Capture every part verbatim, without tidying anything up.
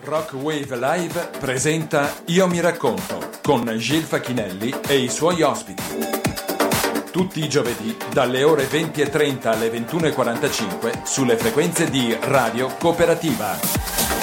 Rock Wave Live presenta Io mi racconto con Gil Facchinelli e i suoi ospiti. Tutti i giovedì dalle ore venti e trenta alle ventuno e quarantacinque sulle frequenze di Radio Cooperativa.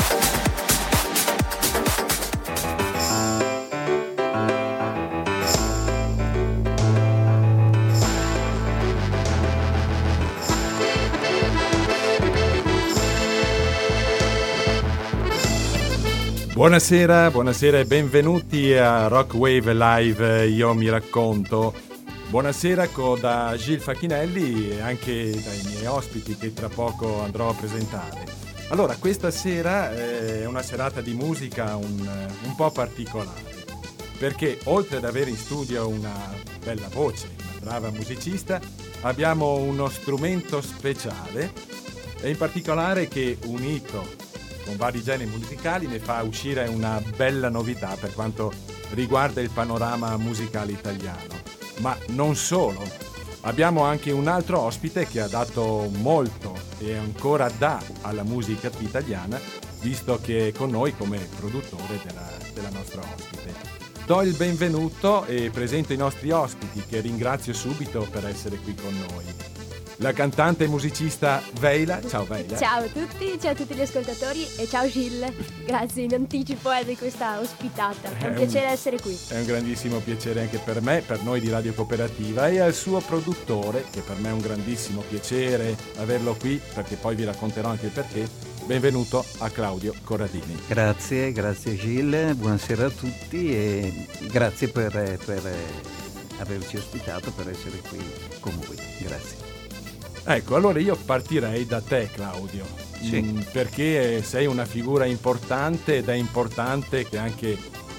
Buonasera, buonasera e benvenuti a Rock Wave Live Io mi racconto. Buonasera da Gil Facchinelli e anche dai miei ospiti che tra poco andrò a presentare. Allora, questa sera è una serata di musica un, un po' particolare, perché oltre ad avere in studio una bella voce, una brava musicista, abbiamo uno strumento speciale e in particolare che, unito con vari generi musicali, ne fa uscire una bella novità per quanto riguarda il panorama musicale italiano. Ma non solo, abbiamo anche un altro ospite che ha dato molto e ancora dà alla musica italiana, visto che è con noi come produttore della, della nostra ospite. Do il benvenuto e presento i nostri ospiti, che ringrazio subito per essere qui con noi. La cantante e musicista Veila. Ciao Veila. Ciao a tutti, ciao a tutti gli ascoltatori e ciao Gil. Grazie in anticipo eh, di questa ospitata. È un piacere un, essere qui. È un grandissimo piacere anche per me, per noi di Radio Cooperativa, e al suo produttore, che per me è un grandissimo piacere averlo qui, perché poi vi racconterò anche il perché. Benvenuto a Claudio Corradini. Grazie, grazie Gil, buonasera a tutti e grazie per, per averci ospitato, per essere qui con voi. Grazie. Ecco, allora io partirei da te, Claudio, sì. mh, perché sei una figura importante ed è importante che anche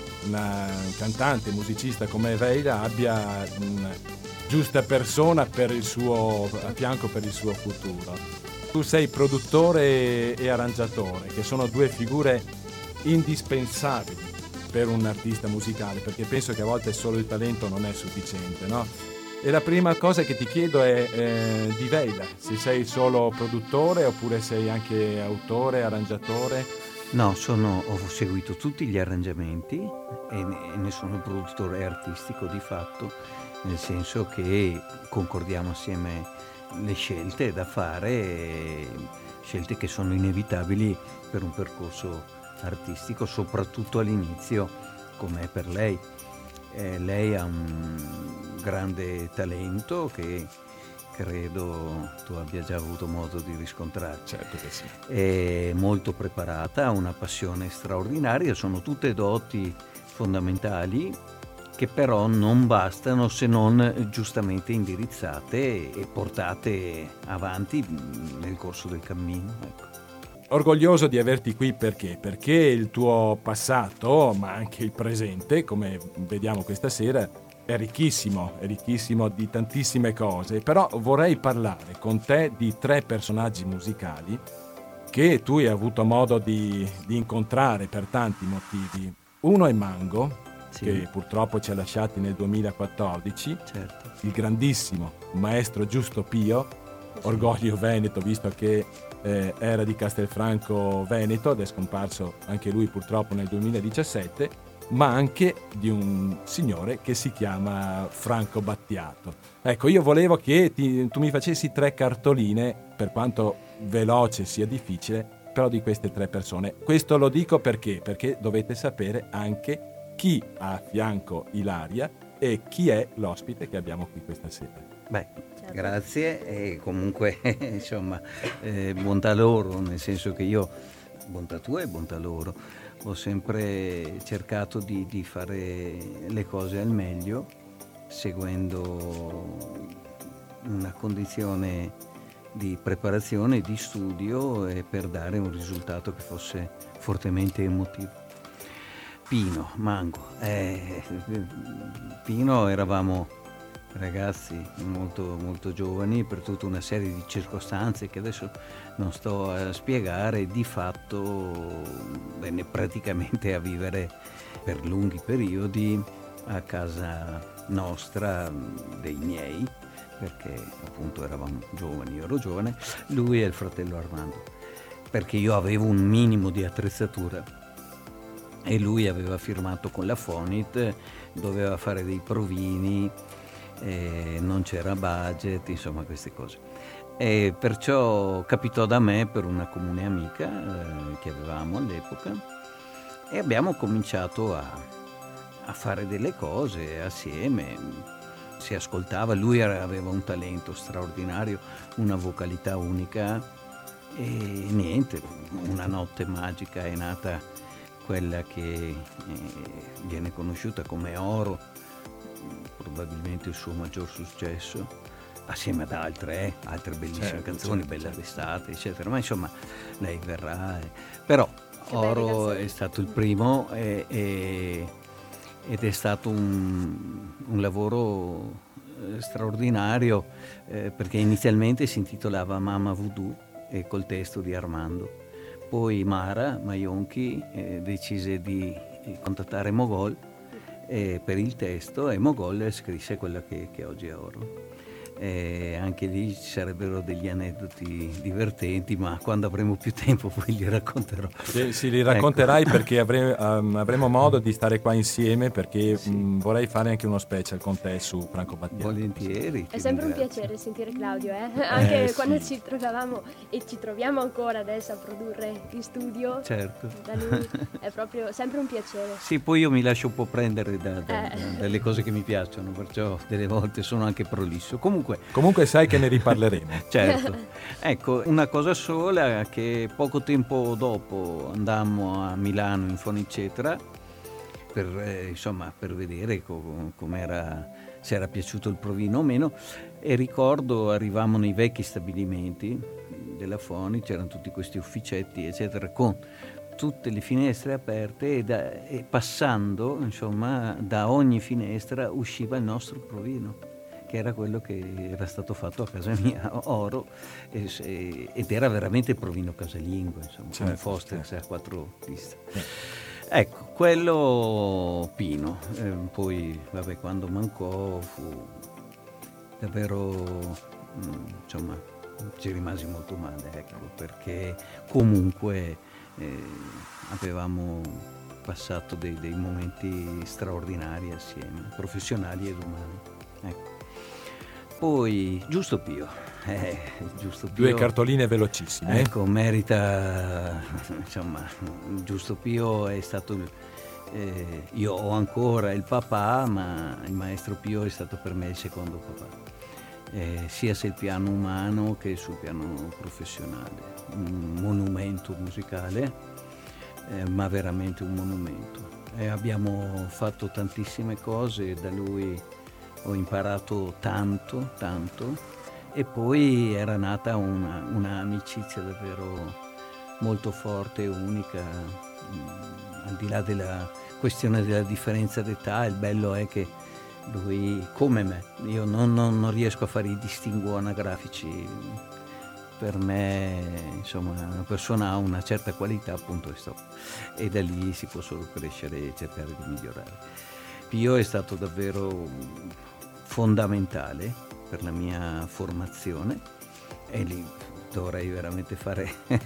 una cantante, musicista come Veila abbia una giusta persona per il suo, a fianco per il suo futuro. Tu sei produttore e arrangiatore, che sono due figure indispensabili per un artista musicale, perché penso che a volte solo il talento non è sufficiente, no? E la prima cosa che ti chiedo è eh, di Veila, se sei solo produttore oppure sei anche autore, arrangiatore? No, sono, ho seguito tutti gli arrangiamenti e ne, ne sono produttore artistico di fatto, nel senso che concordiamo assieme le scelte da fare, scelte che sono inevitabili per un percorso artistico, soprattutto all'inizio, come è per lei. Eh, lei ha un grande talento che credo tu abbia già avuto modo di riscontrare. Certo che sì. È molto preparata, ha una passione straordinaria, sono tutte doti fondamentali che però non bastano se non giustamente indirizzate e portate avanti nel corso del cammino. Ecco. Orgoglioso di averti qui perché? Perché il tuo passato, ma anche il presente, come vediamo questa sera, è ricchissimo, è ricchissimo di tantissime cose. Però vorrei parlare con te di tre personaggi musicali che tu hai avuto modo di, di incontrare per tanti motivi. Uno è Mango, sì, che purtroppo ci ha lasciati nel duemilaquattordici, certo. Il grandissimo maestro Giusto Pio, sì. Orgoglio Veneto, visto che Eh, era di Castelfranco Veneto ed è scomparso anche lui purtroppo nel duemiladiciassette, ma anche di un signore che si chiama Franco Battiato. Ecco, io volevo che ti, tu mi facessi tre cartoline, per quanto veloce sia difficile, però di queste tre persone. Questo lo dico perché? Perché dovete sapere anche chi ha a fianco Ilaria e chi è l'ospite che abbiamo qui questa sera. Beh, grazie e comunque insomma eh, bontà loro, nel senso che io, bontà tua e bontà loro, ho sempre cercato di, di fare le cose al meglio, seguendo una condizione di preparazione, di studio e per dare un risultato che fosse fortemente emotivo. Pino, Mango, eh, Pino eravamo ragazzi molto molto giovani per tutta una serie di circostanze che adesso non sto a spiegare. Di fatto venne praticamente a vivere per lunghi periodi a casa nostra, dei miei, perché appunto eravamo giovani, io ero giovane, lui e il fratello Armando, perché io avevo un minimo di attrezzatura e lui aveva firmato con la Fonit, doveva fare dei provini, eh, non c'era budget, insomma queste cose. E perciò capitò da me per una comune amica eh, che avevamo all'epoca, e abbiamo cominciato a, a fare delle cose assieme. Si ascoltava, lui era, aveva un talento straordinario, una vocalità unica, e niente, una notte magica è nata quella che eh, viene conosciuta come Oro, probabilmente il suo maggior successo, assieme ad altre, eh, altre bellissime certo, canzoni, certo, Bella certo. d'estate, eccetera, ma insomma lei verrà. Eh. Però che Oro è stato il primo e, e, ed è stato un, un lavoro eh, straordinario eh, perché inizialmente si intitolava Mama Voodoo e col testo di Armando. Poi Mara Maionchi eh, decise di contattare Mogol eh, per il testo, e Mogol scrisse quella che, che oggi è Oro. Eh, anche lì ci sarebbero degli aneddoti divertenti, ma quando avremo più tempo poi li racconterò. Sì, sì li racconterai ecco. Perché avre, um, avremo modo di stare qua insieme, perché sì. mh, vorrei fare anche uno special con te su Franco Battiato. Volentieri. È sempre ringrazio. Un piacere sentire Claudio, eh? anche eh, quando sì. ci trovavamo e ci troviamo ancora adesso a produrre in studio. Certo. Da lui è proprio sempre un piacere. Sì, poi io mi lascio un po' prendere da, da, eh. da, dalle cose che mi piacciono, perciò delle volte sono anche prolisso. Comunque Comunque sai che ne riparleremo. Certo. Ecco, una cosa sola, che poco tempo dopo andammo a Milano in Fonicetra per, eh, insomma, per vedere co- com'era, se era piaciuto il provino o meno, e ricordo arrivammo nei vecchi stabilimenti della Foni, c'erano tutti questi ufficetti eccetera con tutte le finestre aperte, e, da, e passando insomma da ogni finestra usciva il nostro provino, che era quello che era stato fatto a casa mia, Oro, e, e, ed era veramente il provino casalingo, insomma, certo, un Foster certo. a quattro piste. Eh. Ecco, quello Pino. Eh, poi, vabbè, quando mancò fu davvero, mh, insomma, ci rimasi molto male, ecco, perché comunque eh, avevamo passato dei, dei momenti straordinari assieme, professionali ed umani. Ecco. Poi Giusto Pio, eh, Giusto Pio, due cartoline velocissime. Ecco, merita, insomma, Giusto Pio è stato, eh, io ho ancora il papà, ma il maestro Pio è stato per me il secondo papà, eh, sia sul piano umano che sul piano professionale, un monumento musicale, eh, ma veramente un monumento. E abbiamo fatto tantissime cose da lui. Ho imparato tanto, tanto, e poi era nata una, una amicizia davvero molto forte e unica, mh, al di là della questione della differenza d'età. Il bello è che lui, come me, io non, non, non riesco a fare i distinguo anagrafici, per me insomma una persona ha una certa qualità, appunto, e stop, e da lì si può solo crescere e cercare di migliorare. Pio è stato davvero fondamentale per la mia formazione, e lì dovrei veramente fare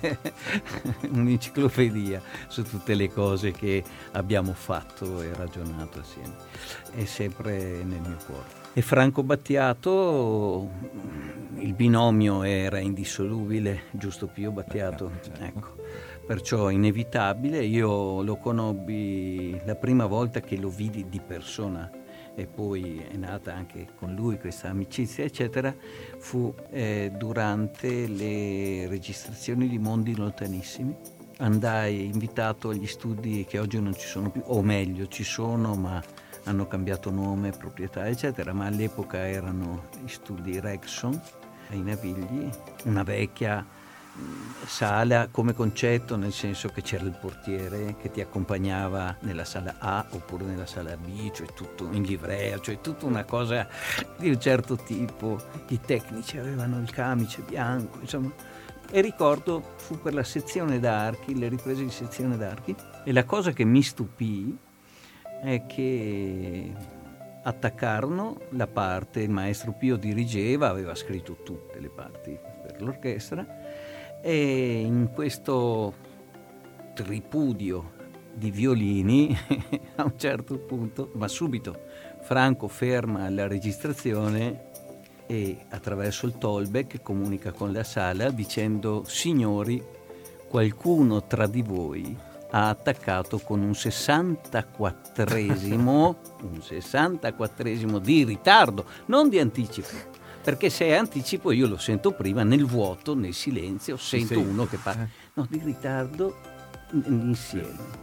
un'enciclopedia su tutte le cose che abbiamo fatto e ragionato assieme. È sempre nel mio cuore. E Franco Battiato, il binomio era indissolubile, Giusto Pio Battiato, ecco. Perciò inevitabile. Io lo conobbi la prima volta che lo vidi di persona, e poi è nata anche con lui questa amicizia eccetera, fu eh, durante le registrazioni di Mondi Lontanissimi. Andai invitato agli studi che oggi non ci sono più, o meglio ci sono ma hanno cambiato nome, proprietà eccetera, ma all'epoca erano gli studi Rexon ai Navigli, una vecchia sala come concetto, nel senso che c'era il portiere che ti accompagnava nella sala A oppure nella sala B, cioè tutto in livrea, cioè tutta una cosa di un certo tipo. I tecnici avevano il camice bianco, insomma. E ricordo fu per la sezione d'archi, le riprese di sezione d'archi, e la cosa che mi stupì è che attaccarono la parte, il maestro Pio dirigeva, aveva scritto tutte le parti per l'orchestra, e in questo tripudio di violini a un certo punto, ma subito Franco ferma la registrazione e attraverso il talkback comunica con la sala dicendo: signori, qualcuno tra di voi ha attaccato con un sessantaquattresimo un sessantaquattresimo di ritardo, non di anticipo, perché se è anticipo io lo sento prima nel vuoto, nel silenzio, sento sì. uno che parla, no, di ritardo insieme.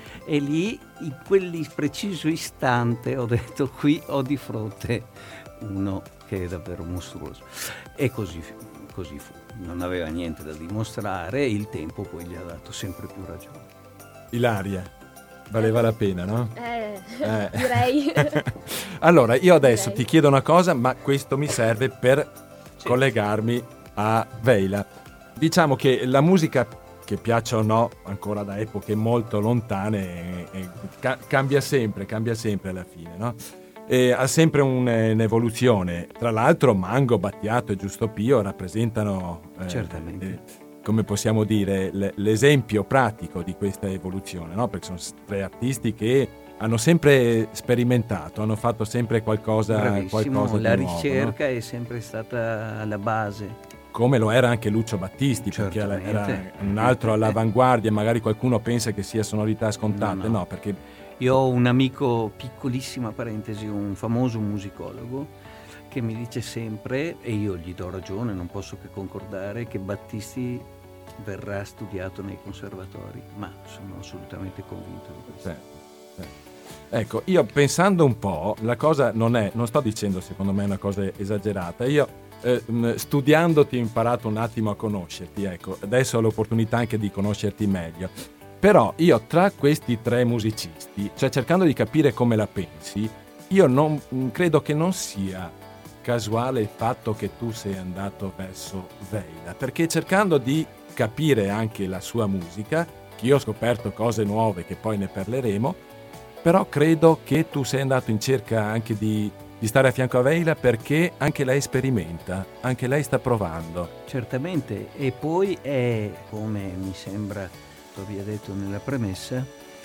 E lì, in quel preciso istante, ho detto: qui ho di fronte uno che è davvero mostruoso. E così, così fu. Non aveva niente da dimostrare e il tempo poi gli ha dato sempre più ragione. Ilaria, valeva la pena, no? Eh, Eh. direi. Allora, io adesso Direi. ti chiedo una cosa, ma questo mi serve per Sì. collegarmi a Veila. Diciamo che la musica, che piaccia o no, ancora da epoche molto lontane, eh, eh, ca- cambia sempre, cambia sempre alla fine, no? E ha sempre un- un'evoluzione. Tra l'altro Mango, Battiato e Giusto Pio rappresentano, eh, Certamente. eh, come possiamo dire, l- l'esempio pratico di questa evoluzione, no? Perché sono s- tre artisti che hanno sempre sperimentato, hanno fatto sempre qualcosa, Bravissimo, qualcosa di la nuovo, no? ricerca è sempre stata alla base. Come lo era anche Lucio Battisti, perché era Certamente. un altro all'avanguardia. Magari qualcuno pensa che sia sonorità scontate, No, no. no, perché Io ho un amico, piccolissima parentesi, un famoso musicologo, che mi dice sempre, e io gli do ragione, non posso che concordare, che Battisti verrà studiato nei conservatori, ma sono assolutamente convinto di questo. Certo, certo. Ecco, io pensando un po', la cosa non è, non sto dicendo secondo me una cosa esagerata, io eh, mh, studiandoti ho imparato un attimo a conoscerti, ecco, adesso ho l'opportunità anche di conoscerti meglio, però io tra questi tre musicisti, cioè cercando di capire come la pensi, io non mh, credo che non sia casuale il fatto che tu sei andato verso Veila, perché cercando di capire anche la sua musica, che io ho scoperto cose nuove che poi ne parleremo, però credo che tu sei andato in cerca anche di, di stare a fianco a Veila, perché anche lei sperimenta, anche lei sta provando. Certamente, e poi è, come mi sembra tu abbia detto nella premessa,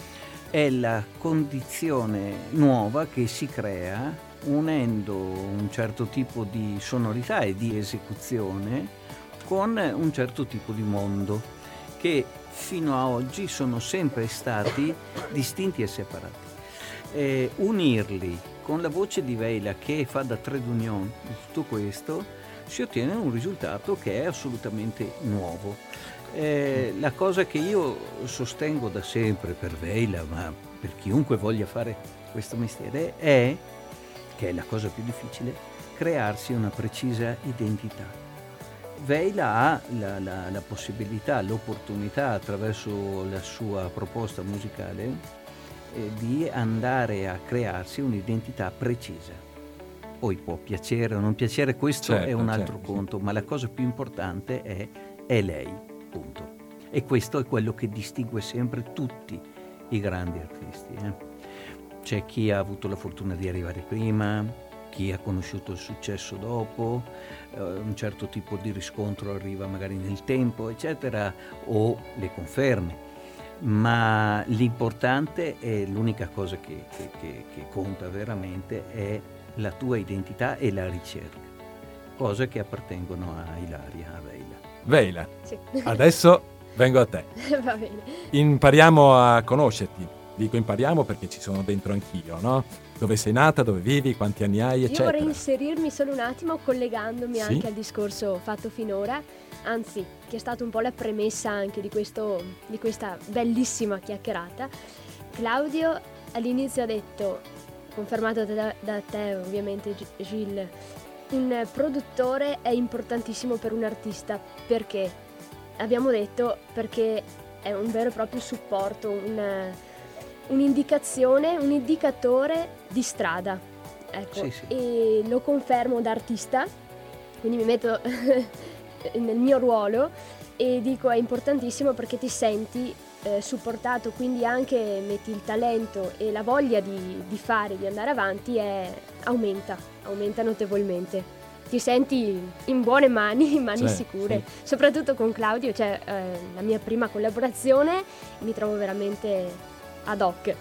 è la condizione nuova che si crea unendo un certo tipo di sonorità e di esecuzione con un certo tipo di mondo che fino a oggi sono sempre stati distinti e separati. Eh, unirli con la voce di Veila, che fa da trade union di tutto questo, si ottiene un risultato che è assolutamente nuovo. Eh, la cosa che io sostengo da sempre per Veila, ma per chiunque voglia fare questo mestiere, è che è la cosa più difficile, crearsi una precisa identità. Veila ha la, la, la possibilità, l'opportunità, attraverso la sua proposta musicale, eh, di andare a crearsi un'identità precisa. Poi può piacere o non piacere, questo Certo, è un altro certo, conto, ma la cosa più importante è, è lei, punto. E questo è quello che distingue sempre tutti i grandi artisti. Eh. C'è chi ha avuto la fortuna di arrivare prima, chi ha conosciuto il successo dopo, eh, un certo tipo di riscontro arriva magari nel tempo, eccetera, o le conferme. Ma l'importante è l'unica cosa che, che, che, che conta veramente è la tua identità e la ricerca, cose che appartengono a Ilaria, a Veila. Veila, Sì. adesso vengo a te. Va bene. Impariamo a conoscerti. Dico impariamo perché ci sono dentro anch'io, no? Dove sei nata, dove vivi, quanti anni hai, Io eccetera. vorrei inserirmi solo un attimo collegandomi Sì. anche al discorso fatto finora, anzi che è stata un po' la premessa anche di, questo, di questa bellissima chiacchierata. Claudio all'inizio ha detto, confermato da, da te ovviamente G- Gilles, un produttore è importantissimo per un artista, perché? Abbiamo detto perché è un vero e proprio supporto, un... un'indicazione, un indicatore di strada, ecco, Sì, sì. e lo confermo da artista, quindi mi metto nel mio ruolo e dico è importantissimo perché ti senti eh, supportato, quindi anche metti il talento e la voglia di, di fare, di andare avanti è, aumenta, aumenta notevolmente. Ti senti in buone mani, in mani Sì, sicure, sì. soprattutto con Claudio, cioè eh, la mia prima collaborazione, mi trovo veramente ad hoc.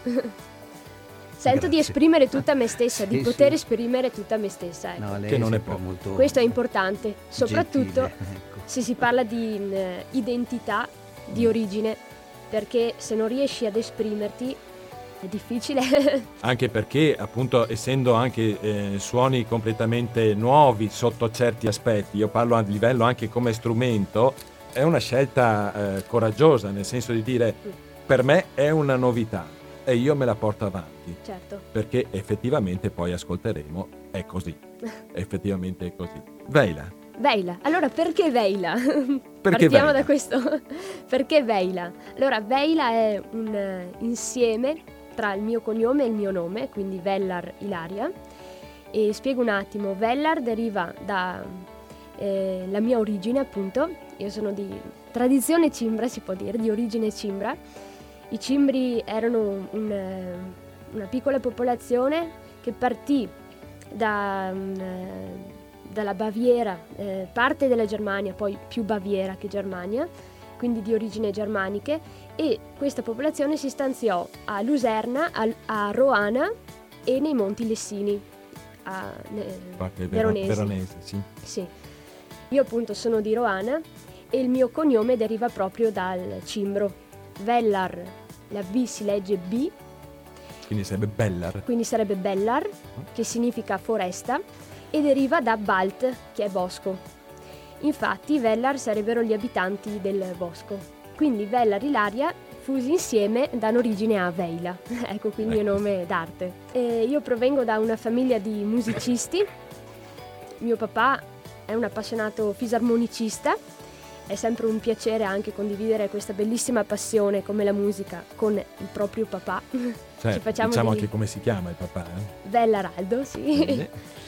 Sento di esprimere tutta me stessa, di Sì, poter sì. esprimere tutta me stessa. Ecco. No, lei Che non è sempre poco. molto Questo è importante, soprattutto gentile, ecco. se si parla di eh, identità, di origine, perché se non riesci ad esprimerti è difficile. Anche perché, appunto, essendo anche eh, suoni completamente nuovi sotto certi aspetti, io parlo a livello anche come strumento, è una scelta eh, coraggiosa, nel senso di dire per me è una novità e io me la porto avanti, Certo. perché effettivamente poi ascolteremo, è così, effettivamente è così. Veila, Veila. Allora, perché Veila? Perché Partiamo Veila? da questo. Perché Veila? Allora, Veila è un eh, insieme tra il mio cognome e il mio nome, quindi Vellar Ilaria. E spiego un attimo. Vellar deriva da eh, la mia origine, appunto. Io sono di tradizione cimbra, si può dire, di origine cimbra. I cimbri erano un, eh, una piccola popolazione che partì da... un, eh, dalla Baviera, eh, parte della Germania, poi più Baviera che Germania, quindi di origine germaniche, e questa popolazione si stanziò a Luserna, a, a Roana e nei Monti Lessini, a eh, qualche vero- Veronesi. veronese, sì. Sì. Io appunto sono di Roana e il mio cognome deriva proprio dal cimbro. Vellar, la V si legge B, Quindi sarebbe Bellar. quindi sarebbe Bellar, che significa foresta, e deriva da Balt, che è bosco. Infatti Vellar sarebbero gli abitanti del bosco. Quindi Vellar Ilaria fusi insieme danno origine a Veila. Ecco quindi il nome d'arte. E io provengo da una famiglia di musicisti. Mio papà è un appassionato fisarmonicista. È sempre un piacere anche condividere questa bellissima passione come la musica con il proprio papà. Cioè, Ci facciamo diciamo dei- anche come si chiama il papà. Eh? Bellaraldo, sì. Bene.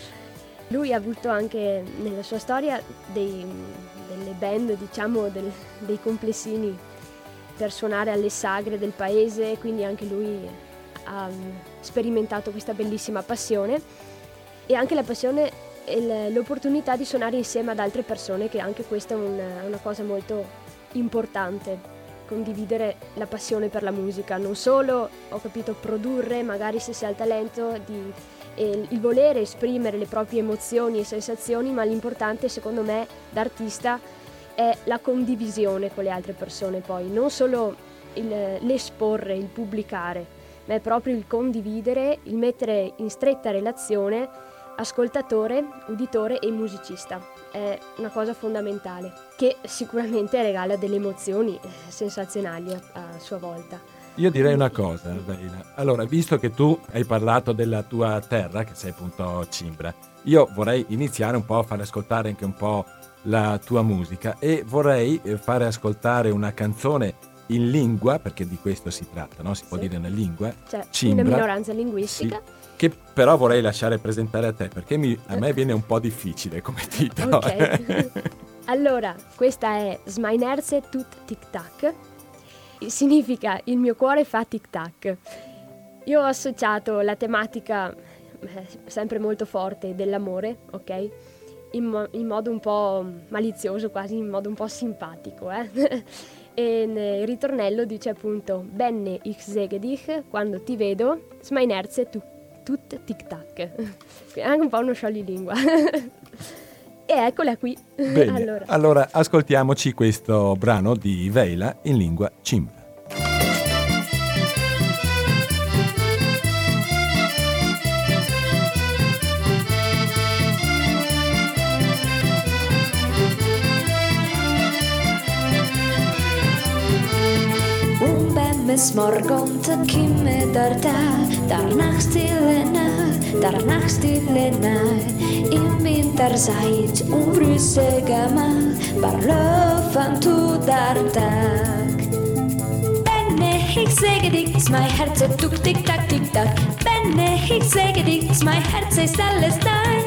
Lui ha avuto anche nella sua storia dei, delle band, diciamo, del- dei complessini per suonare alle sagre del paese, quindi anche lui ha mm, sperimentato questa bellissima passione e anche la passione e l- l'opportunità di suonare insieme ad altre persone, che anche questa è una, una cosa molto importante, condividere la passione per la musica, non solo, ho capito, produrre, magari se si ha il talento, di e il volere esprimere le proprie emozioni e sensazioni, ma l'importante secondo me da artista è la condivisione con le altre persone, poi non solo il, l'esporre, il pubblicare, ma è proprio il condividere, il mettere in stretta relazione ascoltatore, uditore e musicista. È una cosa fondamentale che sicuramente regala delle emozioni sensazionali a, a sua volta. Io direi una cosa, Veila. Allora, visto che tu hai parlato della tua terra, che sei appunto cimbra, io vorrei iniziare un po' a fare ascoltare anche un po' la tua musica e vorrei eh, fare ascoltare una canzone in lingua, perché di questo si tratta, no? Si può Sì. dire una lingua, Cioè, cimbra, una minoranza linguistica. sì, che però vorrei lasciare presentare a te, perché mi- a me viene un po' difficile come titolo. Ok. Allora, questa è Sminerze tut tic tac. Significa il mio cuore fa tic tac. Io ho associato la tematica eh, sempre molto forte dell'amore, ok? In, mo- in modo un po' malizioso, quasi in modo un po' simpatico, eh? E nel ritornello dice appunto Benne ich sege dich, quando ti vedo, Sminerze tu- tut tic tac. È anche un po' uno scioglilingua. E eccola qui. Bene, Allora. allora ascoltiamoci questo brano di Veila in lingua cimbra. Un bemmes morgonte kimme där där, där nachtstille nacht, där nachtstille nacht. In winterzeit unbrüssige Macht, bar löfen tu där tag. Benne, ich säge dich, ist mein Herz tuk tick tack tick tack. Benne, ich säge dich, ist mein Herz ist alles dein.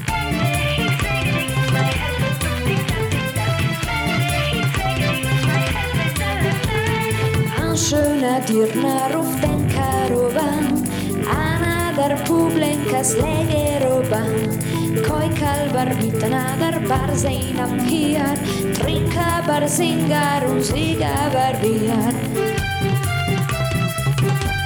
Ein schöner Dirner auf den Karawan, einer der Publikas Legeroban. Koi kalbar mitana dar barzein am hiar, trinka bar singar un siga bar biar.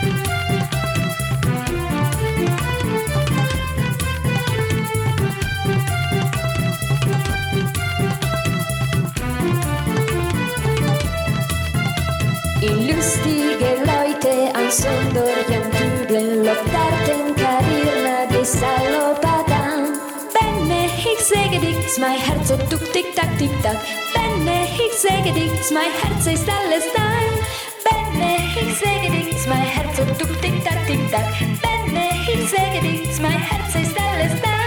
zonder jam doedel op darten karierna de salopatan. Benne, ik zeg het ik, mijn hart doet tik tak tik tak. Benne, ik zeg het ik, mijn hart is alles daar. Benne, ik zeg het ik, mijn hart doet tik tak tik tak. Benne, ik zeg het ik, mijn hart is alles daar.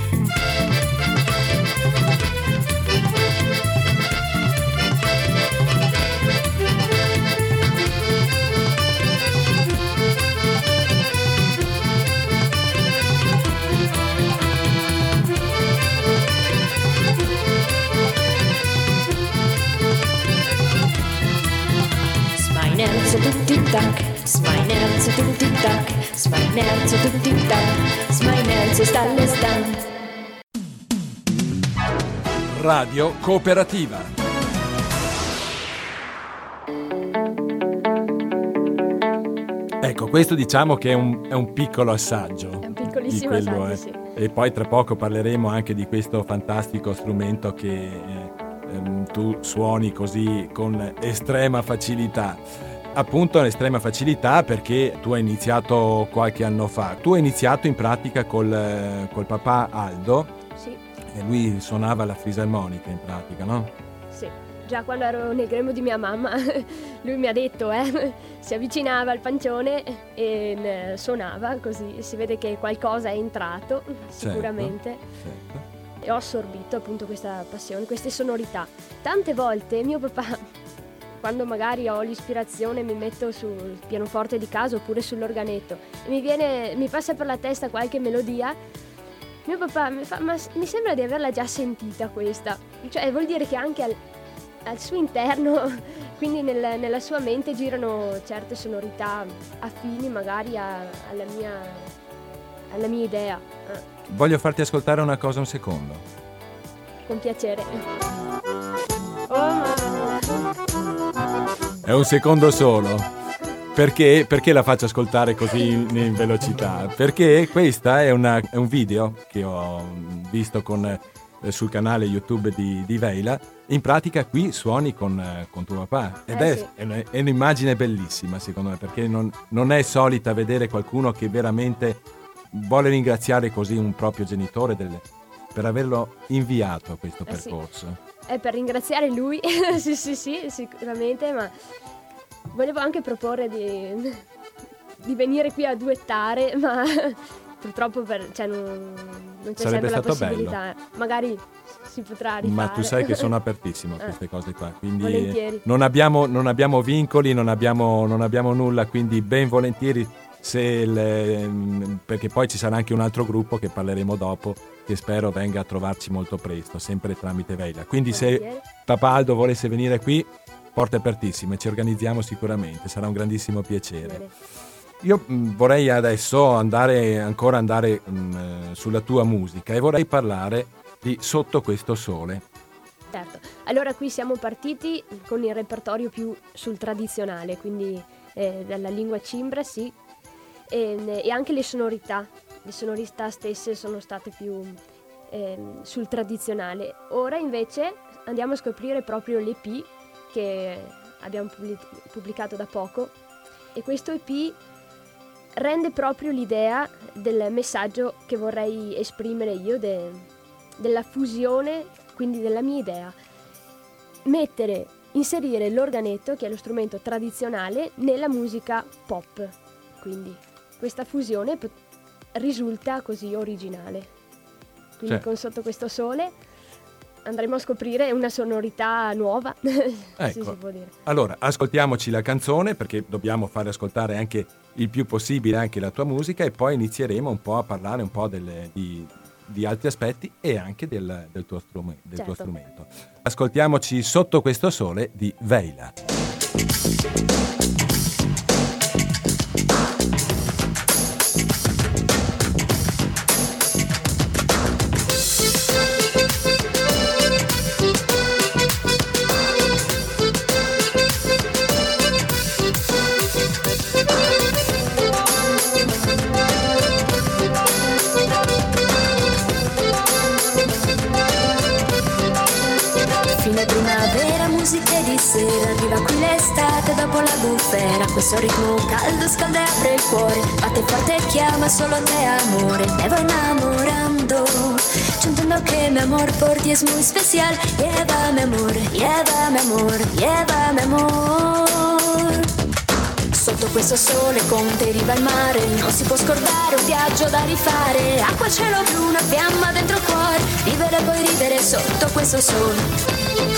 Smainelze doet die tak, smainelze doet die tak, smainelze doet die tak, smainelze is alles dan. Radio Cooperativa. Ecco, questo diciamo che è un, è un piccolo assaggio. È un piccolissimo di quello, assaggio, eh. sì. E poi tra poco parleremo anche di questo fantastico strumento che eh, ehm, tu suoni così con estrema facilità. Appunto, estrema facilità perché tu hai iniziato qualche anno fa. Tu hai iniziato in pratica col, col papà Aldo. Sì, E lui suonava la fisarmonica in pratica, no? sì. Già quando ero nel grembo di mia mamma, lui mi ha detto, eh, si avvicinava al pancione e eh, suonava, così si vede che qualcosa è entrato, sicuramente. Certo. E ho assorbito appunto questa passione, queste sonorità. Tante volte mio papà, quando magari ho l'ispirazione, mi metto sul pianoforte di casa oppure sull'organetto e mi viene, mi passa per la testa qualche melodia, mio papà mi fa, ma mi sembra di averla già sentita questa. Cioè vuol dire che anche al, al suo interno, quindi nel, nella sua mente girano certe sonorità affini magari a, alla mia, alla mia idea. Eh, Voglio farti ascoltare una cosa un secondo. con piacere. Oh, ma... È un secondo solo. Perché? Perché la faccio ascoltare così in, in velocità? Perché questa è, una, è un video che ho visto con, eh, sul canale YouTube di, di Veila. In pratica qui suoni con, eh, con tuo papà. Ed Eh è, sì. è, un- è un'immagine bellissima secondo me, perché non, non è solita vedere qualcuno che veramente vuole ringraziare così un proprio genitore del- per averlo inviato a questo Eh sì. percorso. È per ringraziare lui, sì sì sì, sicuramente, ma volevo anche proporre di, di venire qui a duettare, ma purtroppo per, cioè, non, non c'è Sarebbe sempre la stato possibilità. Magari si potrà rifare. Ma tu sai che sono apertissimo a Eh. queste cose qua, quindi Volentieri. non abbiamo, non abbiamo vincoli, non abbiamo, non abbiamo nulla, quindi ben volentieri, se il- perché poi ci sarà anche un altro gruppo che parleremo dopo, che spero venga a trovarci molto presto, sempre tramite Veila. Quindi se Volentieri. papà Aldo volesse venire qui, porte apertissime, ci organizziamo sicuramente, sarà un grandissimo piacere. Bene. Io mh, vorrei adesso andare ancora andare mh, sulla tua musica e vorrei parlare di Sotto questo sole. Certo. Allora qui siamo partiti con il repertorio più sul tradizionale, quindi eh, dalla lingua cimbra, sì, e, e anche le sonorità. Le sonorità stesse sono state più ehm, sul tradizionale. Ora invece andiamo a scoprire proprio l'E P che abbiamo pubblic- pubblicato da poco, e questo E P rende proprio l'idea del messaggio che vorrei esprimere io, de- della fusione, quindi della mia idea. Mettere, inserire l'organetto, che è lo strumento tradizionale, nella musica pop. Quindi questa fusione pot- risulta così originale. Quindi Cioè. con Sotto questo sole andremo a scoprire una sonorità nuova, sì, Ecco. si può dire. Allora, ascoltiamoci la canzone, perché dobbiamo fare ascoltare anche il più possibile anche la tua musica, e poi inizieremo un po' a parlare un po' delle- di, di altri aspetti e anche del, del tuo, strume- del tuo Certo. strumento. Ascoltiamoci Sotto questo sole di Veila. Fine primavera, musiche di sera, arriva qui l'estate dopo la bufera. Questo ritmo caldo scalda e apre il cuore, batte forte e chiama solo te amore. Me voy enamorando, yo entiendo que mi amor por ti es muy especial. Llévame amor, llévame amor, llévame amor. Sotto questo sole con te riva il mare, non si può scordare un viaggio da rifare. Acqua, cielo blu, una fiamma dentro il cuore, vivere e poi ridere sotto questo sole.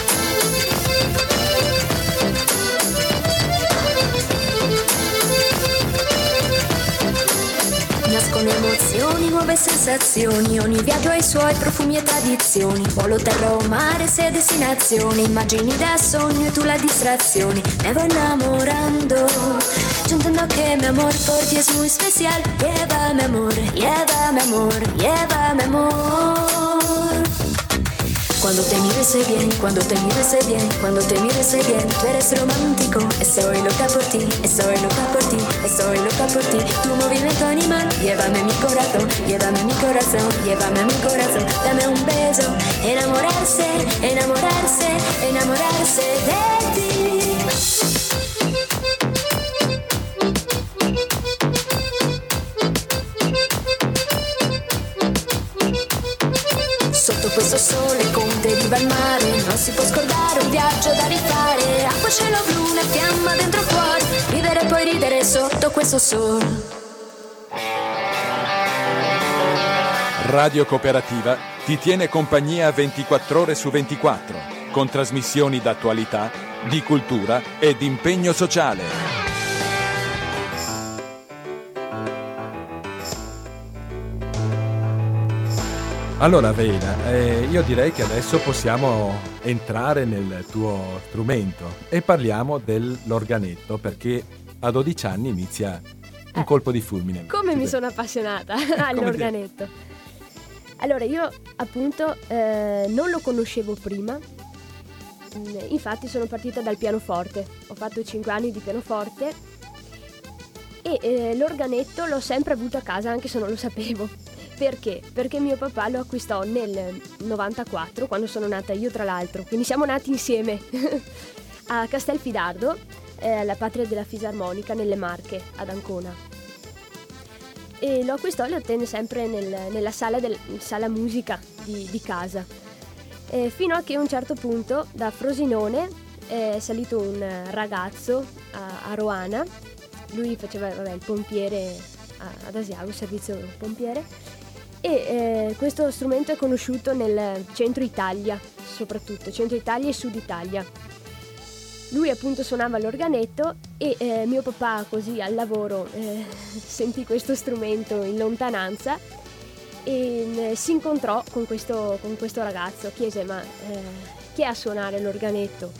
Nascono emozioni, nuove sensazioni, ogni viaggio ha i suoi profumi e tradizioni. Volo, terra o mare, sei destinazione, immagini da sogno e tu la distrazione. Me voy enamorando, yo entiendo que mi amor por ti es muy especial. Llévame amor, llévame amor, llévame amor. Cuando te mires bien, cuando te mires bien, cuando te mires bien, tú eres romántico. Estoy loca por ti, estoy loca por ti, estoy loca por ti. Tu movimiento animal, llévame mi corazón, llévame mi corazón, llévame mi corazón. Dame un beso, enamorarse, enamorarse, enamorarse de ti. Sotto questo sole con te riva il mare, non si può scordare un viaggio da rifare. Acqua, cielo blu, una fiamma dentro il cuore, vivere e poi ridere sotto questo sole. Radio Cooperativa ti tiene compagnia ventiquattro ore su ventiquattro, con trasmissioni d'attualità, di cultura e di impegno sociale. Allora Veina, eh, io direi che adesso possiamo entrare nel tuo strumento e parliamo dell'organetto, perché a dodici anni inizia un eh, colpo di fulmine. Come mi sono appassionata all'organetto. Dire? Allora io appunto eh, non lo conoscevo prima, infatti sono partita dal pianoforte, ho fatto cinque anni di pianoforte e eh, l'organetto l'ho sempre avuto a casa anche se non lo sapevo. Perché? Perché mio papà lo acquistò nel novantaquattro, quando sono nata io tra l'altro, quindi siamo nati insieme a Castelfidardo, eh, la patria della fisarmonica, nelle Marche, ad Ancona. E lo acquistò e lo ottenne sempre nel, nella sala, del, sala musica di, di casa. Eh, fino a che a un certo punto da Frosinone è salito un ragazzo a, a Roana, lui faceva vabbè, il pompiere a, ad Asiago, servizio pompiere. E eh, questo strumento è conosciuto nel centro Italia, soprattutto centro Italia e sud Italia. Lui appunto suonava l'organetto e eh, mio papà così al lavoro eh, sentì questo strumento in lontananza e eh, si incontrò con questo, con questo ragazzo, chiese ma eh, chi è a suonare l'organetto?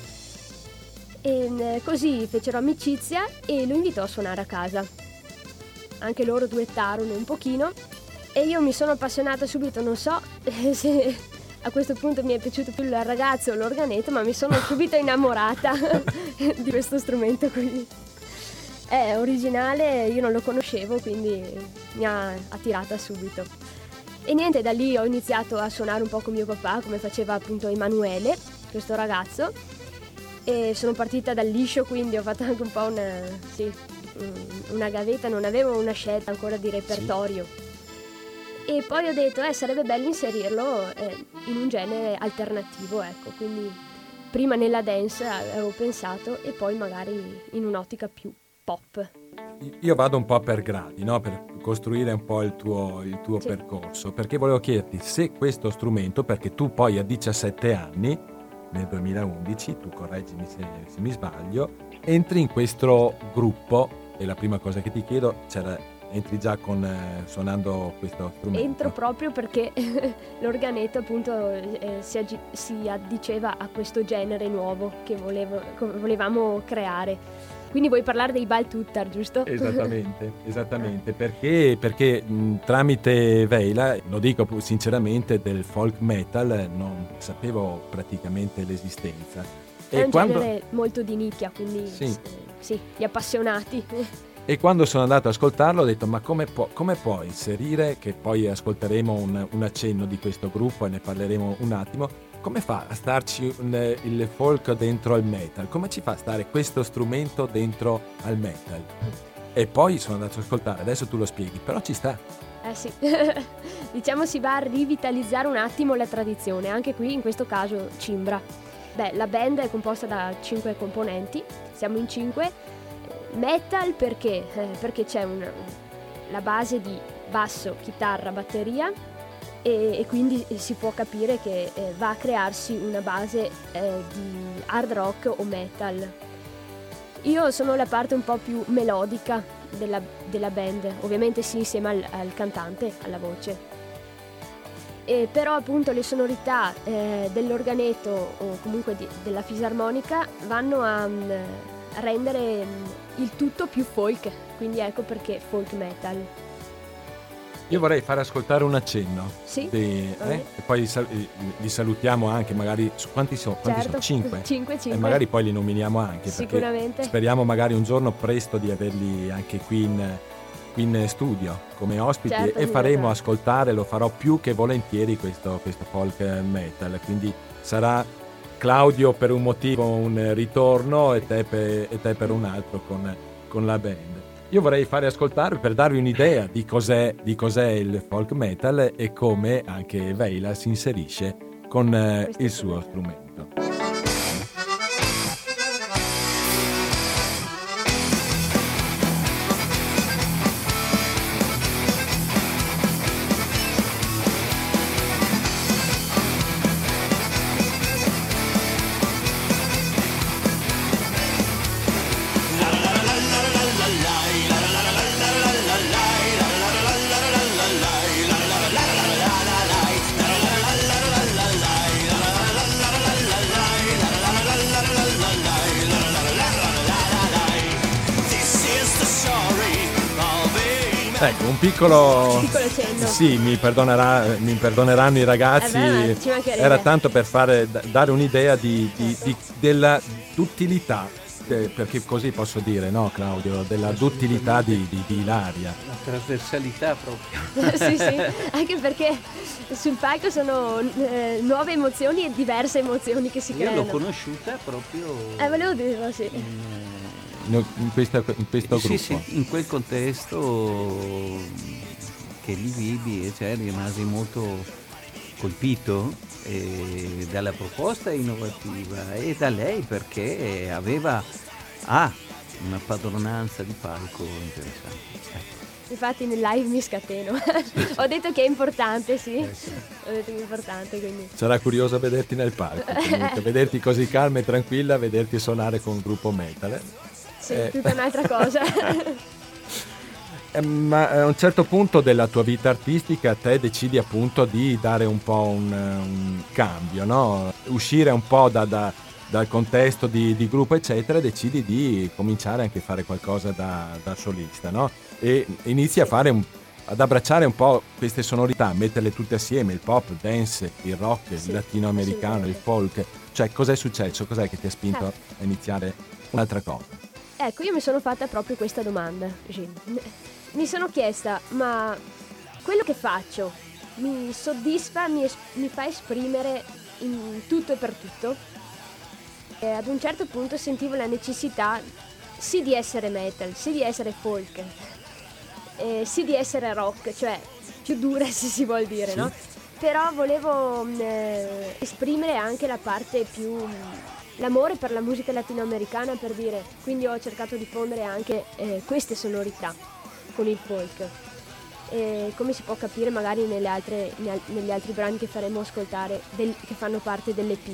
E eh, così fecero amicizia e lo invitò a suonare a casa. Anche loro duettarono un pochino e io mi sono appassionata subito, non so se a questo punto mi è piaciuto più il ragazzo o l'organetto, ma mi sono subito innamorata di questo strumento qui. È originale, io non lo conoscevo, quindi mi ha attirata subito. E niente, da lì ho iniziato a suonare un po' con mio papà, come faceva appunto Emanuele, questo ragazzo, e sono partita dal liscio, quindi ho fatto anche un po' una, sì, una gavetta, non avevo una scelta ancora di repertorio. Sì. E poi ho detto, eh, sarebbe bello inserirlo eh, in un genere alternativo, ecco, quindi prima nella dance avevo pensato e poi magari in un'ottica più pop. Io vado un po' per gradi, no? Per costruire un po' il tuo, il tuo sì. percorso, perché volevo chiederti se questo strumento, perché tu poi a diciassette anni, nel duemilaundici, tu correggimi se, se mi sbaglio, entri in questo gruppo e la prima cosa che ti chiedo, c'era... Entri già con eh, suonando questo strumento? Entro proprio perché l'organetto appunto eh, si, ag- si addiceva a questo genere nuovo che volevo, volevamo creare. Quindi vuoi parlare dei Baltuttar, giusto? Esattamente, esattamente, perché, perché mh, tramite Veila, lo dico sinceramente, del folk metal non sapevo praticamente l'esistenza. È e un quando... genere molto di nicchia, quindi sì, eh, sì gli appassionati. E quando sono andato ad ascoltarlo ho detto ma come può, come può inserire, che poi ascolteremo un, un accenno di questo gruppo e ne parleremo un attimo, come fa a starci un, il folk dentro al metal? Come ci fa a stare questo strumento dentro al metal? E poi sono andato ad ascoltare, adesso tu lo spieghi, però ci sta. Eh sì, diciamo si va a rivitalizzare un attimo la tradizione, anche qui in questo caso Cimbra. Beh, la band è composta da cinque componenti, siamo in cinque. Metal perché? Eh, perché c'è una, la base di basso, chitarra, batteria e, e quindi si può capire che eh, va a crearsi una base eh, di hard rock o metal. Io sono la parte un po' più melodica della, della band, ovviamente sì, insieme al, al cantante, alla voce. E però appunto le sonorità eh, dell'organetto o comunque di, della fisarmonica vanno a um, rendere um, il tutto più folk, quindi ecco perché folk metal. Io vorrei fare ascoltare un accenno. Sì. Di, eh? E poi li, sal- li salutiamo anche, magari. Su quanti sono? Quanti Certo. sono? Cinque. Cinque, cinque. E magari poi li nominiamo anche. Sicuramente. Speriamo magari un giorno presto di averli anche qui in, qui in studio come ospiti. Certo, e faremo certo. ascoltare, lo farò più che volentieri, questo, questo folk metal. Quindi sarà Claudio per un motivo un ritorno e te per, e te per un altro con, con la band. Io vorrei fare ascoltare per darvi un'idea di cos'è, di cos'è il folk metal e come anche Veila si inserisce con eh, il suo strumento. Ecco, un piccolo, Un piccolo cenno. Sì, mi, perdonerà, mi perdoneranno i ragazzi. Eh beh, ci mancherebbe. Era tanto per fare, dare un'idea di, di, di, della duttilità, eh, perché così posso dire, no Claudio, della duttilità di, di, di Ilaria. La trasversalità proprio. Sì, sì, anche perché sul palco sono eh, nuove emozioni e diverse emozioni che si Io creano. l'ho conosciuta proprio Eh, volevo dirlo, sì. in, In, questa, in questo sì, gruppo. sì, in quel contesto che li vidi, cioè, rimasi molto colpito eh, dalla proposta innovativa e da lei, perché aveva ah, una padronanza di palco interessante. Ecco. Infatti nel live mi scateno. Ho detto che è importante, sì. Ho detto che è importante, quindi. Sarà curioso vederti nel palco, comunque, vederti così calma e tranquilla, vederti suonare con un gruppo metal. Eh? Sì, Eh. tutta un'altra cosa. Eh, ma a un certo punto della tua vita artistica te decidi appunto di dare un po' un, un cambio, no? Uscire un po' da, da, dal contesto di, di gruppo eccetera, e decidi di cominciare anche a fare qualcosa da, da solista, no? E inizi a fare un, ad abbracciare un po' queste sonorità, metterle tutte assieme, il pop, il dance, il rock, Sì, il latinoamericano, il folk. Cioè, cos'è successo? Cos'è che ti ha spinto Eh. a iniziare un'altra cosa? Ecco, io mi sono fatta proprio questa domanda, Gilles. Mi sono chiesta, ma quello che faccio mi soddisfa, mi, es- mi fa esprimere in tutto e per tutto? E ad un certo punto sentivo la necessità sì di essere metal, sì di essere folk, eh, sì di essere rock, cioè più dura se si vuol dire, Sì. no? Però volevo mh, eh, esprimere anche la parte più... mh, l'amore per la musica latinoamericana, per dire, quindi ho cercato di fondere anche eh, queste sonorità con il folk. E come si può capire magari nelle altre, ne- negli altri brani che faremo ascoltare, del- che fanno parte dell'E P.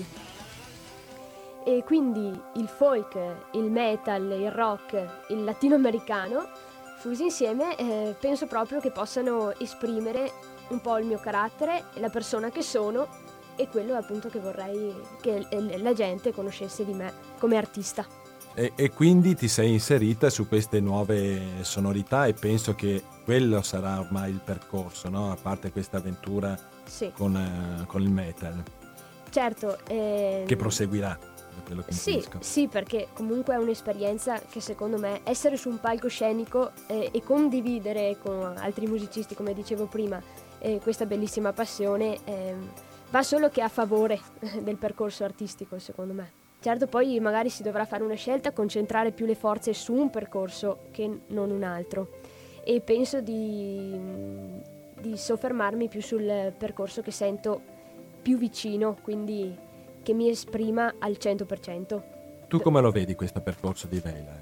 E quindi il folk, il metal, il rock, il latinoamericano fusi insieme, eh, penso proprio che possano esprimere un po' il mio carattere, la persona che sono e quello appunto che vorrei che l- la gente conoscesse di me come artista. E, e quindi ti sei inserita su queste nuove sonorità e penso che quello sarà ormai il percorso, no? A parte questa avventura Sì, con, eh, con il metal, certo. ehm, che proseguirà, da quello che Sì, capisco. sì, perché comunque è un'esperienza che secondo me essere su un palcoscenico eh, e condividere con altri musicisti, come dicevo prima, eh, questa bellissima passione eh, va solo che a favore del percorso artistico, secondo me. Certo, poi magari si dovrà fare una scelta, concentrare più le forze su un percorso che non un altro, e penso di, di soffermarmi più sul percorso che sento più vicino, quindi che mi esprima al cento per cento. Tu come lo vedi questo percorso di Veila?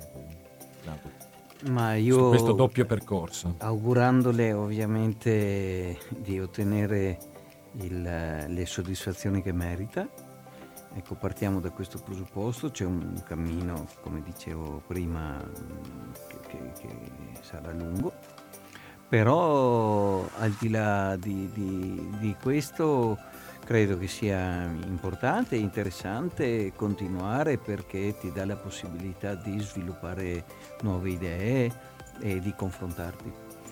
Ma io, su questo doppio percorso, augurandole ovviamente di ottenere il, le soddisfazioni che merita. Ecco, partiamo da questo presupposto. C'è un cammino, come dicevo prima, che, che, che sarà lungo, però al di là di, di, di questo credo che sia importante e interessante continuare, perché ti dà la possibilità di sviluppare nuove idee e di confrontarti.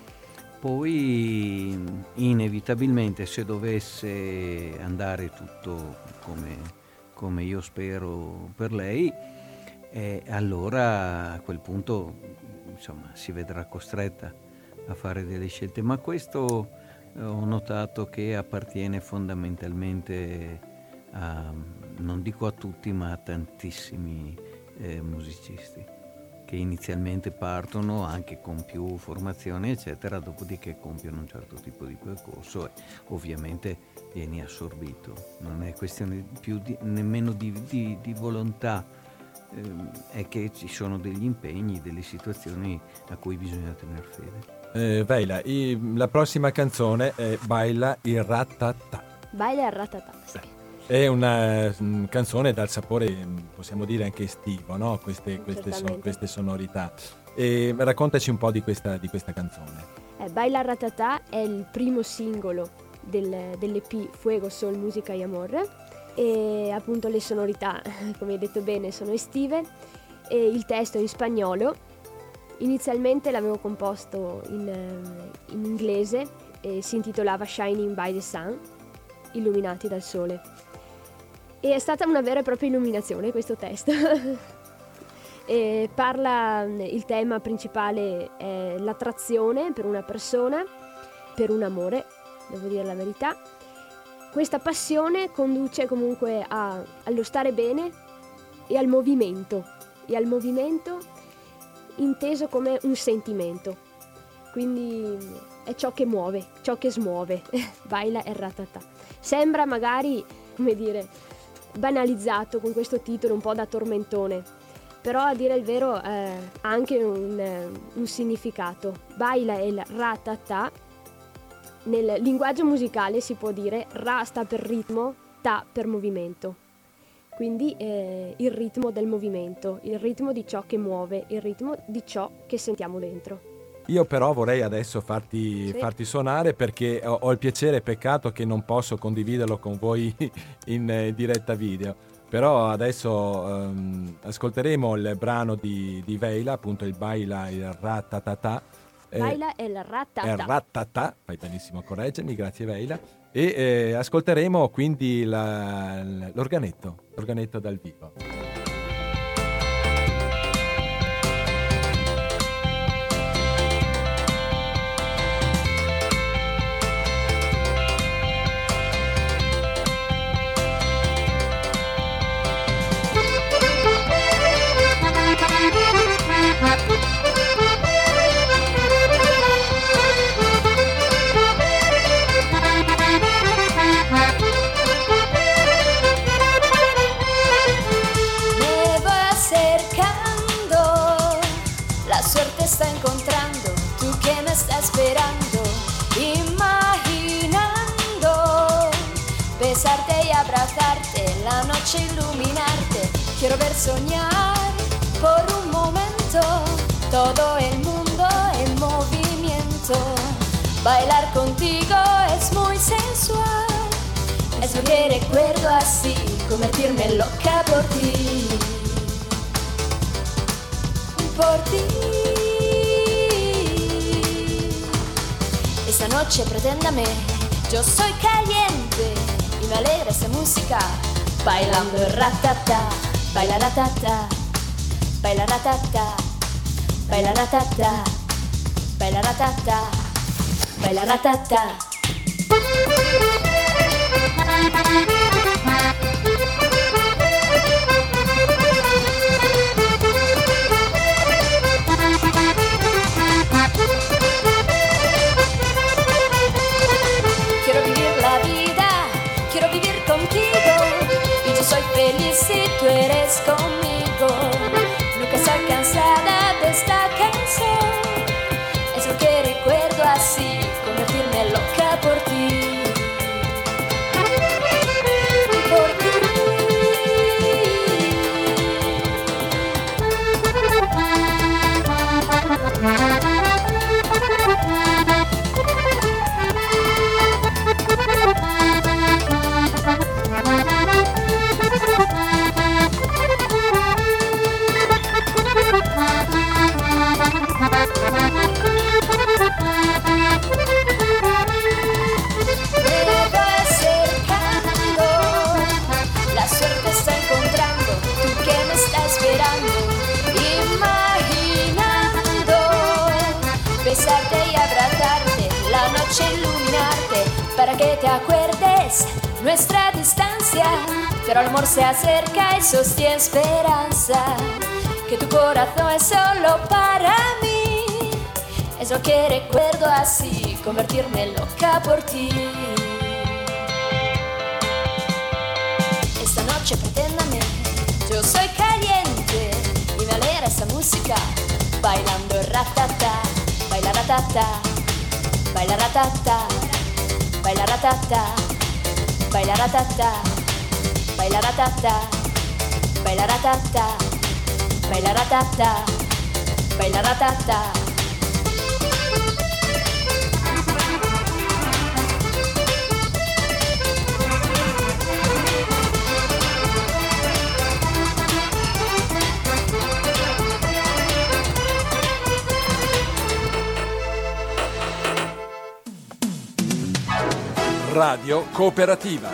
Poi inevitabilmente, se dovesse andare tutto come, come io spero per lei, eh, allora a quel punto insomma si vedrà costretta a fare delle scelte, ma questo ho notato che appartiene fondamentalmente a, non dico a tutti, ma a tantissimi eh, musicisti che inizialmente partono anche con più formazione eccetera, dopodiché compiono un certo tipo di percorso e ovviamente vieni assorbito. Non è questione più di, nemmeno di, di, di volontà, eh, è che ci sono degli impegni, delle situazioni a cui bisogna tener fede. Eh, Veila, i, la prossima canzone è Baila il Ratatà. Baila il Ratatà, sì. È una um, canzone dal sapore, possiamo dire, anche estivo, no? Queste, queste, son, queste sonorità. E raccontaci un po' di questa, di questa canzone. Eh, Baila il Ratatà è il primo singolo del, dell'E P Fuego, Sol, Música y Amor, e appunto le sonorità, come hai detto bene, sono estive, e il testo è in spagnolo. Inizialmente l'avevo composto in, in inglese e si intitolava Shining by the Sun, illuminati dal sole. E è stata una vera e propria illuminazione questo testo. E parla, il tema principale è l'attrazione per una persona, per un amore, devo dire la verità. Questa passione conduce comunque a, allo stare bene e al movimento, e al movimento inteso come un sentimento, quindi è ciò che muove, ciò che smuove. Baila il Ratatà. Sembra magari, come dire, banalizzato con questo titolo un po' da tormentone, però a dire il vero eh, ha anche un, un significato. Baila il Ratatà, nel linguaggio musicale si può dire Ra sta per ritmo, Ta per movimento. Quindi eh, il ritmo del movimento, il ritmo di ciò che muove, il ritmo di ciò che sentiamo dentro. Io però vorrei adesso farti, sì. farti suonare, perché ho, ho il piacere, peccato che non posso condividerlo con voi in eh, diretta video. Però adesso um, ascolteremo il brano di, di Veila, appunto il Baila il Ratatà. Baila il Ratatà. Il Ratatà, fai benissimo a correggermi, grazie Veila. E eh, ascolteremo quindi la, l'organetto, l'organetto dal vivo. Sta incontrando, tú que me estás esperando, imaginando besarte y abrazarte, la noche iluminarte. Quiero ver soñar por un momento todo el mundo en movimiento. Bailar contigo es muy sensual, es lo que recuerdo así, convertirme loca por ti, por ti. Esta noche preténdame, yo soy caliente y me alegra esa música. Bailando ratatá, baila ratatá, baila ratatá, baila ratatá, baila ratatá, baila ratatá. Tú eres conmigo, nunca estoy cansada de esta canción. Es lo que recuerdo así, convertirme loca por ti. Por iluminarte para que te acuerdes nuestra distancia, pero el amor se acerca y sostiene esperanza, que tu corazón es solo para mí. Es lo que recuerdo así, convertirme loca por ti. Esta noche preténdame, yo soy caliente y me alegra esa música, bailando ratata, baila ratata. Baila ratata, baila ratata, baila ratata, baila ratata, baila ratata, baila ratata, baila ratata. Radio Cooperativa.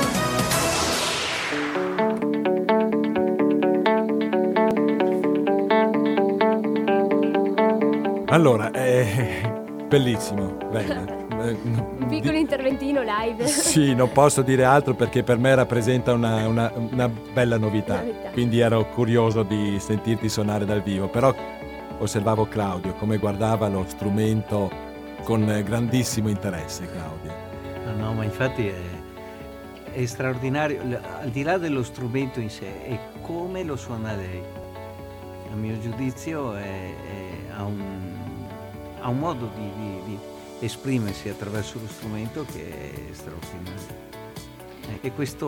Allora, è bellissimo, bella. Un piccolo interventino live. Sì, non posso dire altro perché per me rappresenta una, una, una bella novità. novità. Quindi ero curioso di sentirti suonare dal vivo, però osservavo Claudio come guardava lo strumento con grandissimo interesse. Claudio. No, no, ma infatti è, è straordinario, al di là dello strumento in sé, è come lo suona lei. A mio giudizio è, è, ha, un, ha un modo di, di, di esprimersi attraverso lo strumento che è straordinario. E questo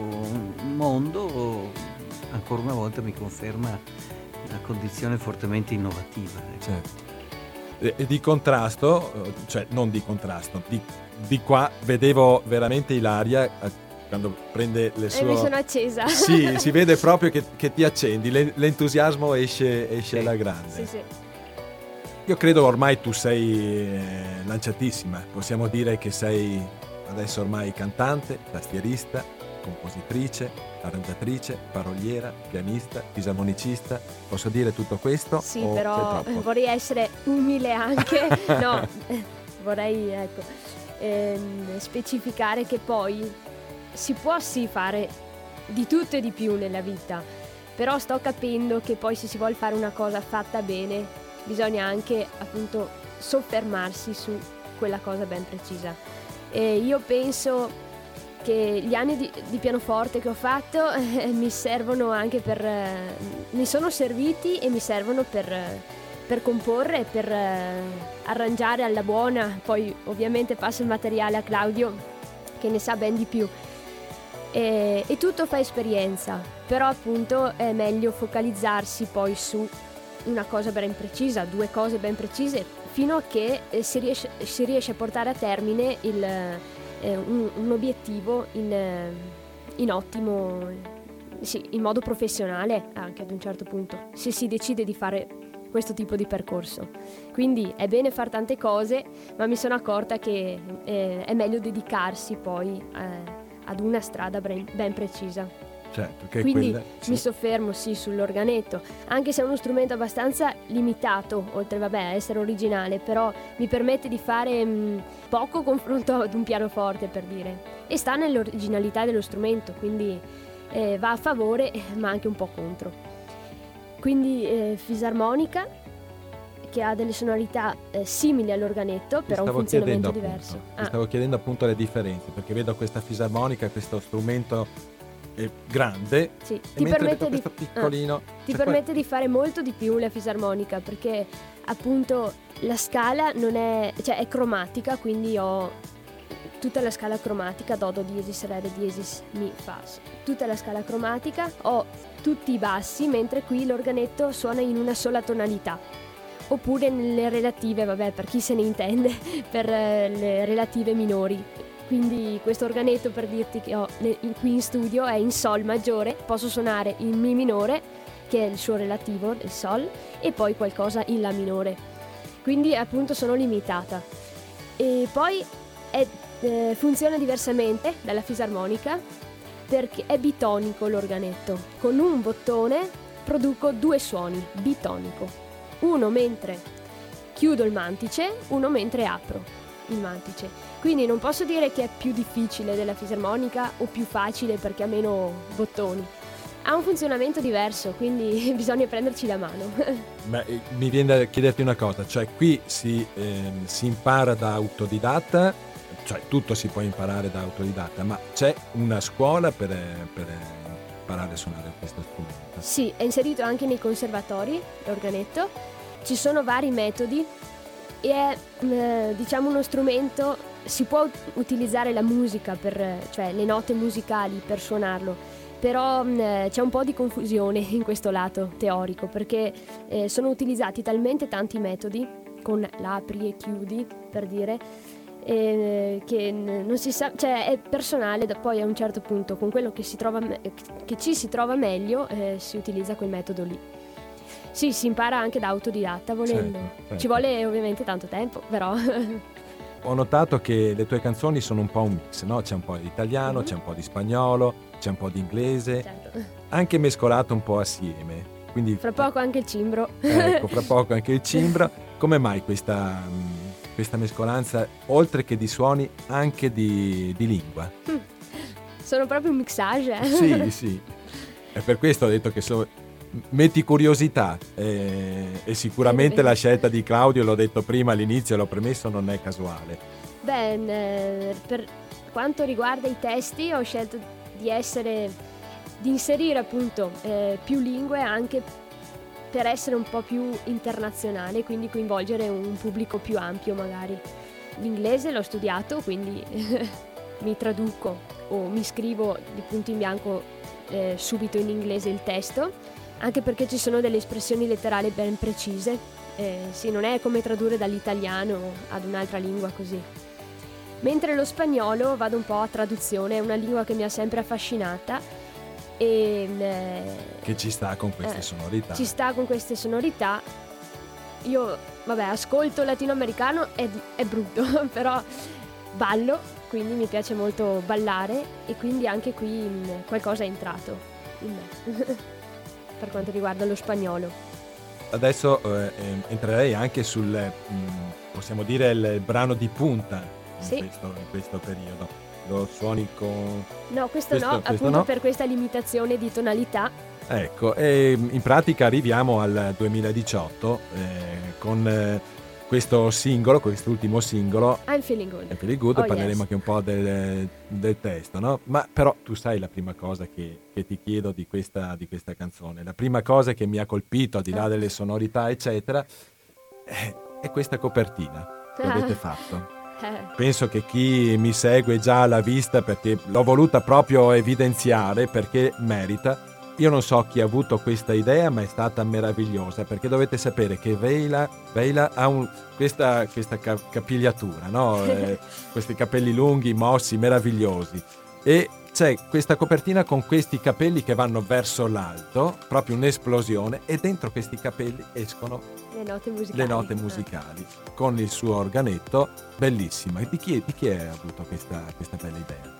mondo, ancora una volta, mi conferma una condizione fortemente innovativa. Certo. E di contrasto, cioè non di contrasto, di, di qua vedevo veramente Ilaria quando prende le sue... E mi sono accesa. Sì, si vede proprio che, che ti accendi, l'entusiasmo esce, esce alla grande. Sì, sì. Io credo ormai tu sei lanciatissima, possiamo dire che sei adesso ormai cantante, tastierista, compositrice, arrangiatrice, paroliera, pianista, fisarmonicista. Posso dire tutto questo? Sì, o però vorrei essere umile anche. No, vorrei ecco, ehm, specificare che poi si può sì fare di tutto e di più nella vita, però sto capendo che poi se si vuole fare una cosa fatta bene bisogna anche appunto soffermarsi su quella cosa ben precisa. E io penso che gli anni di, di pianoforte che ho fatto eh, mi servono anche per eh, mi sono serviti e mi servono per, eh, per comporre, per eh, arrangiare alla buona. Poi ovviamente passo il materiale a Claudio che ne sa ben di più e, e tutto fa esperienza, però appunto è meglio focalizzarsi poi su una cosa ben precisa, due cose ben precise, fino a che eh, si, riesce, si riesce a portare a termine il eh, un, un obiettivo in, eh, in ottimo, sì, in modo professionale anche ad un certo punto, se si decide di fare questo tipo di percorso. Quindi è bene fare tante cose, ma mi sono accorta che eh, è meglio dedicarsi poi eh, ad una strada ben, ben precisa. certo, che Quindi quella, sì. mi soffermo sì sull'organetto, anche se è uno strumento abbastanza limitato, oltre vabbè a essere originale, però mi permette di fare mh, poco confronto ad un pianoforte, per dire, e sta nell'originalità dello strumento, quindi eh, va a favore ma anche un po' contro. Quindi eh, fisarmonica, che ha delle sonorità eh, simili all'organetto, Ti però un stavo funzionamento chiedendo, diverso. appunto, Ah. ti stavo chiedendo appunto le differenze, perché vedo questa fisarmonica, questo strumento è grande, Sì, e ti mentre permette vedo di, questo piccolino, ah, ti cioè, permette di fare molto di più la fisarmonica, perché appunto la scala non è, cioè è cromatica, quindi ho tutta la scala cromatica, do, do, diesis, re, re, diesis, mi, fa, tutta la scala cromatica, ho tutti i bassi, mentre qui l'organetto suona in una sola tonalità, oppure nelle relative, vabbè, per chi se ne intende, per eh, le relative minori. Quindi questo organetto, per dirti che ho le- in- qui in studio, è in sol maggiore, posso suonare in mi minore, che è il suo relativo, il sol, e poi qualcosa in la minore. Quindi appunto sono limitata. E poi è, eh, funziona diversamente dalla fisarmonica, perché è bitonico l'organetto. Con un bottone produco due suoni, bitonico. Uno mentre chiudo il mantice, uno mentre apro il mantice. Quindi non posso dire che è più difficile della fisarmonica o più facile perché ha meno bottoni. Ha un funzionamento diverso, quindi bisogna prenderci la mano. Ma eh, mi viene da chiederti una cosa, cioè qui si, ehm, si impara da autodidatta, cioè tutto si può imparare da autodidatta, ma c'è una scuola per, eh, per eh, imparare a suonare questo strumento? Sì, è inserito anche nei conservatori l'organetto. Ci sono vari metodi e è eh, diciamo uno strumento, si può utilizzare la musica, per, cioè le note musicali per suonarlo, però mh, c'è un po' di confusione in questo lato teorico, perché eh, sono utilizzati talmente tanti metodi, con l'apri e chiudi, per dire, eh, che non si sa, cioè è personale, da poi a un certo punto con quello che si trova me- che ci si trova meglio eh, si utilizza quel metodo lì. Sì, si impara anche da autodidatta volendo. Certo, certo. Ci vuole ovviamente tanto tempo, però. Ho notato che le tue canzoni sono un po' un mix, no? C'è un po' di italiano, Mhm. c'è un po' di spagnolo, c'è un po' di inglese, Certo. anche mescolato un po' assieme. Quindi Fra poco anche il cimbro. ecco, fra poco anche il cimbro. Come mai questa, mh, questa mescolanza, oltre che di suoni, anche di, di lingua? Sono proprio un mixage. eh. Sì, sì. E per questo ho detto che so- metti curiosità eh, e sicuramente la scelta di Claudio, l'ho detto prima all'inizio, l'ho premesso, non è casuale. Beh, eh, per quanto riguarda i testi ho scelto di essere, di inserire appunto eh, più lingue anche per essere un po' più internazionale, quindi coinvolgere un pubblico più ampio magari. L'inglese l'ho studiato, quindi mi traduco o mi scrivo di punto in bianco eh, subito in inglese il testo, anche perché ci sono delle espressioni letterali ben precise. Eh, sì, non è come tradurre dall'italiano ad un'altra lingua così. Mentre lo spagnolo vado un po' a traduzione, è una lingua che mi ha sempre affascinata e eh, Che ci sta con queste eh, sonorità. ci sta con queste sonorità. Io, vabbè, ascolto latinoamericano, è, è brutto, però ballo, quindi mi piace molto ballare e quindi anche qui mh, qualcosa è entrato in me per quanto riguarda lo spagnolo. Adesso eh, ehm, entrerei anche sul, mh, possiamo dire, il brano di punta in, Sì. questo, in questo periodo. Lo suoni con... No, questo, Questo- no, questo appunto no. per questa limitazione di tonalità. Ecco, e in pratica arriviamo al duemiladiciotto eh, con eh, questo singolo, quest'ultimo singolo, I'm feeling good. è Feeling Good, Oh, parleremo yes. anche un po' del, del testo, no? Ma però tu sai la prima cosa che, che ti chiedo di questa, di questa canzone, la prima cosa che mi ha colpito, al di là Ah. delle sonorità, eccetera, è, è questa copertina che Ah. avete fatto. Eh, Penso che chi mi segue già l'ha vista perché l'ho voluta proprio evidenziare perché merita. Io non so chi ha avuto questa idea, ma è stata meravigliosa perché dovete sapere che Veila, Veila ha un, questa, questa ca- capigliatura, no? Eh, questi capelli lunghi, mossi, meravigliosi. E c'è questa copertina con questi capelli che vanno verso l'alto, proprio un'esplosione, e dentro questi capelli escono le note musicali. le note musicali con il suo organetto, bellissima. E di chi, di chi è avuto questa, questa bella idea?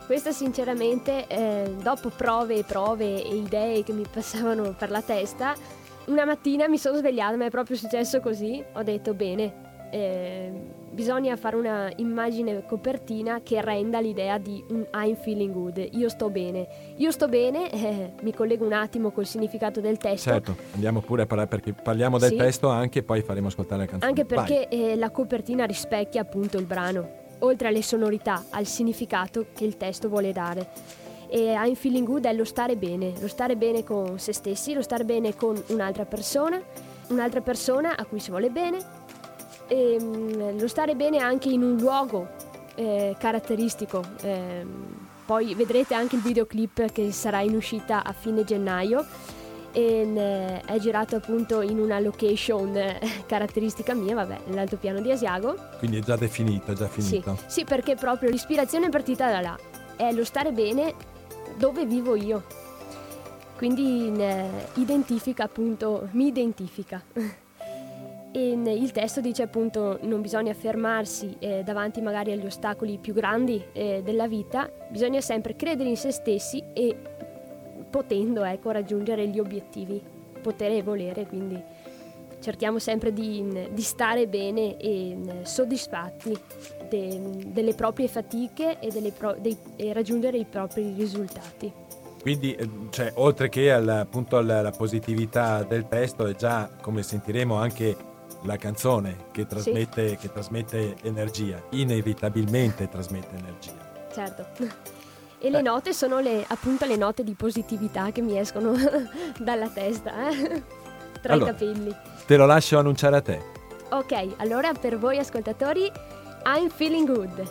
Questo sinceramente, eh, dopo prove e prove e idee che mi passavano per la testa, una mattina mi sono svegliata, ma è proprio successo così, ho detto bene, eh, bisogna fare una immagine copertina che renda l'idea di un I'm feeling good, io sto bene. Io sto bene, eh, mi collego un attimo col significato del testo. Certo, andiamo pure a parlare, perché parliamo del Sì. testo anche e poi faremo ascoltare la canzone. Anche perché eh, la copertina rispecchia appunto il brano, oltre alle sonorità, al significato che il testo vuole dare. E I'm feeling good è lo stare bene, lo stare bene con se stessi, lo stare bene con un'altra persona, un'altra persona a cui si vuole bene, e mm, lo stare bene anche in un luogo eh, caratteristico. Eh, poi vedrete anche il videoclip che sarà in uscita a fine gennaio. E, eh, è girato appunto in una location eh, caratteristica mia, vabbè, nell'altopiano di Asiago. Quindi è già definito, è già finito. Sì, sì, perché proprio l'ispirazione è partita da là, è lo stare bene dove vivo io, quindi eh, identifica appunto, mi identifica. E il testo dice appunto non bisogna fermarsi eh, davanti magari agli ostacoli più grandi eh, della vita, bisogna sempre credere in se stessi e potendo ecco raggiungere gli obiettivi, potere e volere, quindi cerchiamo sempre di, di stare bene e soddisfatti de, delle proprie fatiche e, delle pro, dei, e raggiungere i propri risultati. Quindi, cioè, oltre che al, appunto alla, alla positività del testo, è già, come sentiremo, anche la canzone che trasmette, sì. che trasmette energia, inevitabilmente trasmette energia. Certo. E le note sono le, appunto le note di positività che mi escono dalla testa, eh? Tra allora, i capelli. Te lo lascio annunciare a te. Ok, allora per voi ascoltatori, I'm feeling good.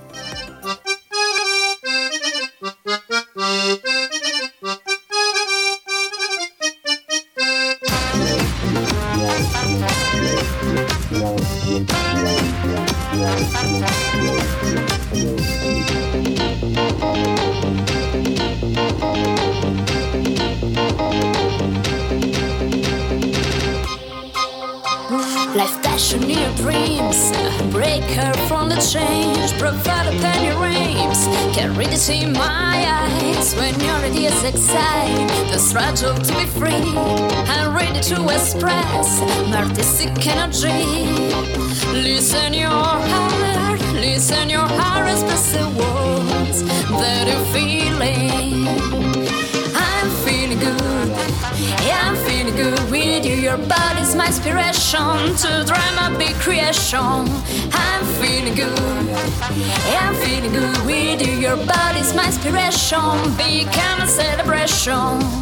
Life passion your dreams, break her from the chains, provide upon your aims. Can read it in my eyes when your ideas excite the struggle to be free. I'm ready to express my artistic energy. Listen your heart, listen your heart, express the words that you're feeling. I'm feeling good, yeah, I'm feeling good with you. Your body's my inspiration to drive my big creation. I'm feeling good, yeah, I'm feeling good with you. Your body's my inspiration, become a celebration.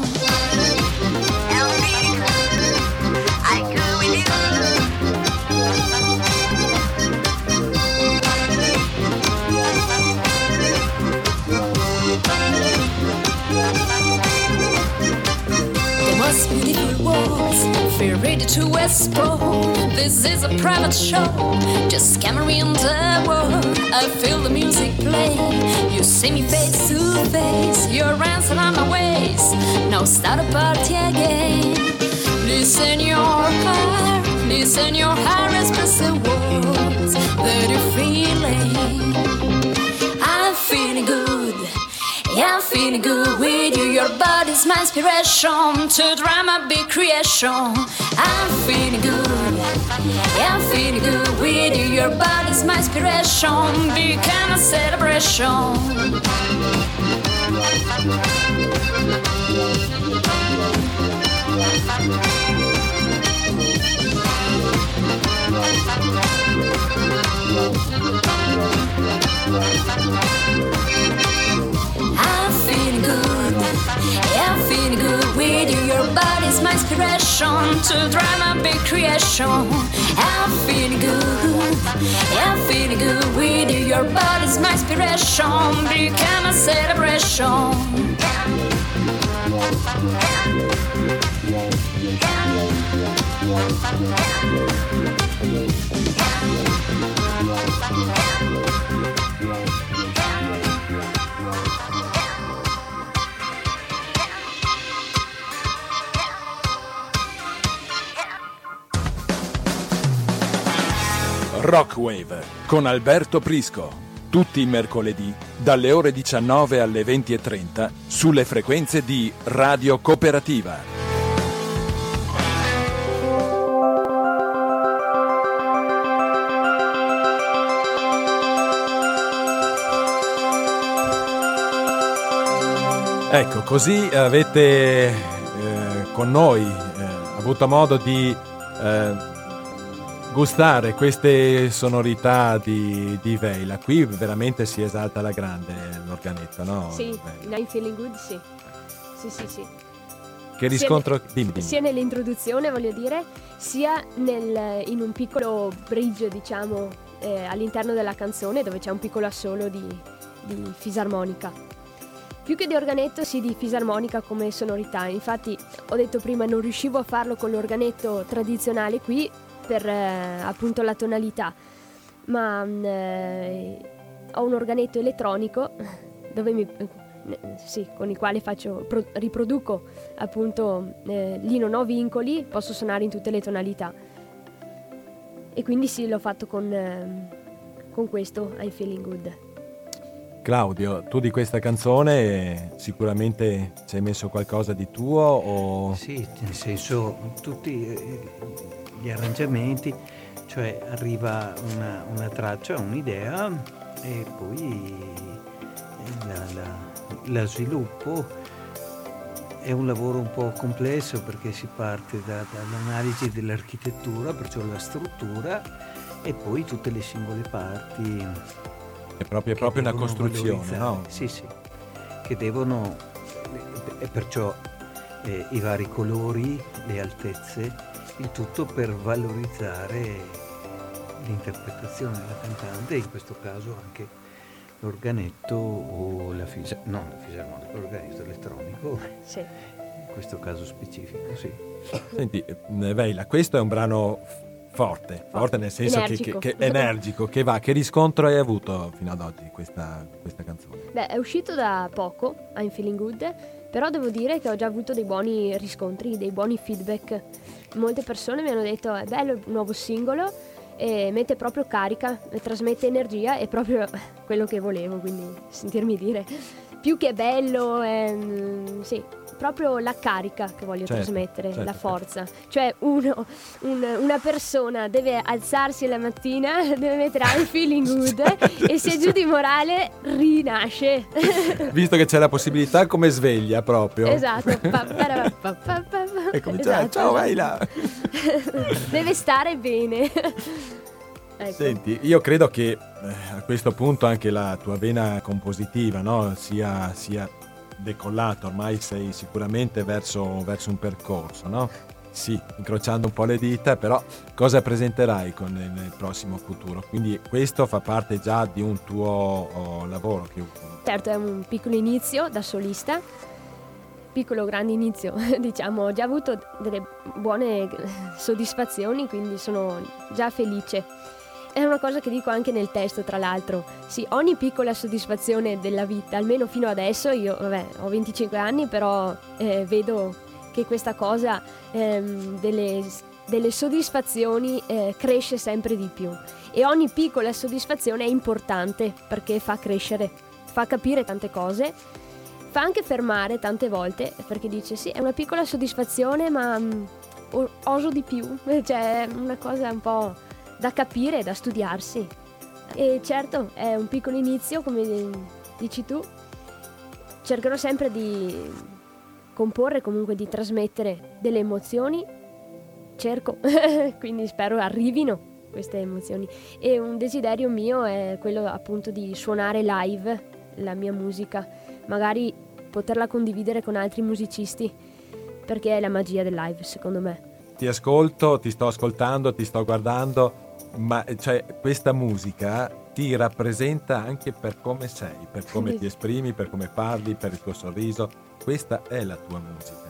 I'm feeling good, I'm good with you. Most beautiful words, feel ready to explore. This is a private show, just camera in the world. I feel the music play, you see me face to face. Your hands around my waist, now start a party again. Listen your heart, listen your heart, express the words that you're feeling. I'm feeling good, yeah, I'm feeling good with you. Your body's my inspiration to drive my big creation. I'm feeling good, yeah, I'm feeling good with you. Your body's my inspiration, become a celebration. I'm feeling good, yeah, I'm feeling good with you. Your body's my inspiration to drive my big creation. I'm feeling good, yeah, I'm feeling good with you. Your body's my inspiration, become a celebration. Rockwave con Alberto Prisco. tutti i mercoledì, dalle ore diciannove alle venti e trenta, sulle frequenze di Radio Cooperativa. Ecco, così avete eh, con noi eh, avuto modo di eh, gustare queste sonorità di, di Veila. Qui veramente si esalta la grande l'organetto, no? Sì, Veila. in I'm Feeling Good, sì. Sì, sì, sì. Che riscontro... Sia, dimmi, dimmi. sia nell'introduzione, voglio dire, sia nel, in un piccolo bridge, diciamo, eh, all'interno della canzone, dove c'è un piccolo assolo di, di fisarmonica. Più che di organetto, sì, di fisarmonica come sonorità. Infatti, ho detto prima, non riuscivo a farlo con l'organetto tradizionale qui per eh, appunto la tonalità, ma eh, ho un organetto elettronico dove mi, eh, sì, con il quale faccio, pro, riproduco appunto, eh, lì non ho vincoli, posso suonare in tutte le tonalità. E quindi sì, l'ho fatto con, eh, con questo I'm Feeling Good. Claudio, tu di questa canzone sicuramente ci hai messo qualcosa di tuo o... Sì, nel senso, tutti gli arrangiamenti, cioè arriva una, una traccia, un'idea e poi la, la, la sviluppo. È un lavoro un po' complesso perché si parte da, dall'analisi dell'architettura, perciò la struttura, e poi tutte le singole parti. È proprio, è proprio una costruzione, no? Sì, sì, che devono, e perciò eh, i vari colori, le altezze, il tutto per valorizzare l'interpretazione della cantante, in questo caso anche l'organetto o la fisa, non la fisarmonica, l'organetto elettronico, sì. In questo caso specifico, sì. Senti, Veila, questo è un brano forte, forte nel senso energico. Che, che, che energico, che va. Che riscontro hai avuto fino ad oggi questa, questa canzone? Beh, è uscito da poco, I'm Feeling Good, però devo dire che ho già avuto dei buoni riscontri, dei buoni feedback. Molte persone mi hanno detto è bello il nuovo singolo, e mette proprio carica, trasmette energia, è proprio quello che volevo, quindi sentirmi dire. Più che bello, ehm, sì, proprio la carica che voglio certo, trasmettere, certo, la forza. Cioè uno, un, una persona deve alzarsi la mattina, deve mettere I'm Feeling Good e se è giù di morale rinasce. Visto che c'è la possibilità come sveglia proprio. Esatto. Pa, pa, pa, pa, pa, pa. E come Esatto, ciao esatto. Veila. Deve stare bene. Ecco. Senti, io credo che eh, a questo punto anche la tua vena compositiva, no, sia, sia decollata, ormai sei sicuramente verso, verso un percorso, no? Sì, incrociando un po' le dita, però cosa presenterai con, nel, nel prossimo futuro? Quindi questo fa parte già di un tuo oh, lavoro? Che... Certo, è un piccolo inizio da solista, piccolo grande inizio, diciamo, ho già avuto delle buone soddisfazioni, quindi sono già felice. È una cosa che dico anche nel testo, tra l'altro. Sì, ogni piccola soddisfazione della vita, almeno fino adesso, io vabbè, ho venticinque anni, però eh, vedo che questa cosa ehm, delle, delle soddisfazioni eh, cresce sempre di più. E ogni piccola soddisfazione è importante perché fa crescere, fa capire tante cose, fa anche fermare tante volte, perché dice sì, è una piccola soddisfazione, ma mh, oso di più, cioè è una cosa un po' da capire, da studiarsi. E certo, è un piccolo inizio, come dici tu. Cercherò sempre di comporre, comunque di trasmettere delle emozioni. Cerco, quindi spero arrivino queste emozioni. E un desiderio mio è quello appunto di suonare live la mia musica, magari poterla condividere con altri musicisti, perché è la magia del live, secondo me. Ti ascolto, ti sto ascoltando, ti sto guardando, ma cioè questa musica ti rappresenta anche per come sei, per come ti esprimi, per come parli, per il tuo sorriso. Questa è la tua musica.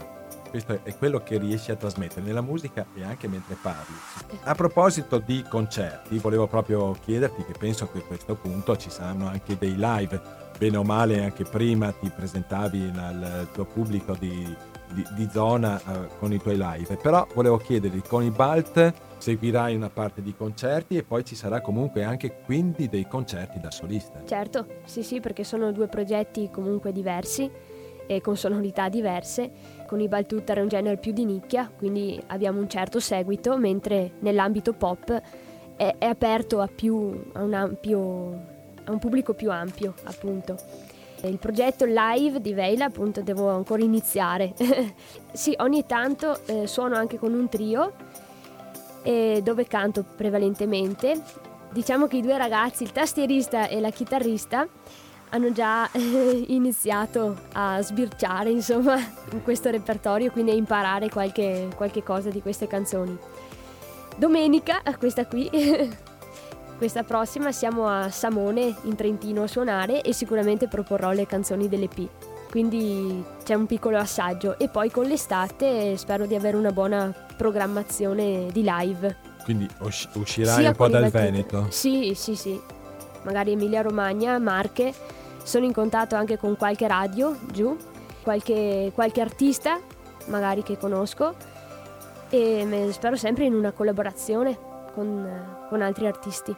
questo è quello che riesci a trasmettere nella musica e anche mentre parli. A proposito di concerti, volevo proprio chiederti, che penso che a questo punto ci saranno anche dei live, bene o male anche prima ti presentavi al tuo pubblico di, di, di zona eh, con i tuoi live, però volevo chiederti, con i Balt seguirai una parte di concerti e poi ci sarà comunque anche quindi dei concerti da solista. Certo, sì sì, perché sono due progetti comunque diversi e con sonorità diverse. Con i Baltutta era un genere più di nicchia, quindi abbiamo un certo seguito, mentre nell'ambito pop è, è aperto a, più, a, un ampio, a un pubblico più ampio, appunto. Il progetto live di Veila, appunto, devo ancora iniziare. Sì, ogni tanto eh, suono anche con un trio, eh, dove canto prevalentemente. Diciamo che i due ragazzi, il tastierista e la chitarrista, hanno già eh, iniziato a sbirciare, insomma, in questo repertorio, quindi a imparare qualche, qualche cosa di queste canzoni. Domenica, questa qui, questa prossima, siamo a Samone in Trentino a suonare e sicuramente proporrò le canzoni dell'E P. Quindi c'è un piccolo assaggio e poi con l'estate spero di avere una buona programmazione di live. Quindi usci- uscirai Sia un po' con i dal Baltutta. Veneto? Sì, sì, sì. Magari Emilia Romagna, Marche. Sono in contatto anche con qualche radio giù, qualche, qualche artista magari che conosco, e me- spero sempre in una collaborazione con, con altri artisti.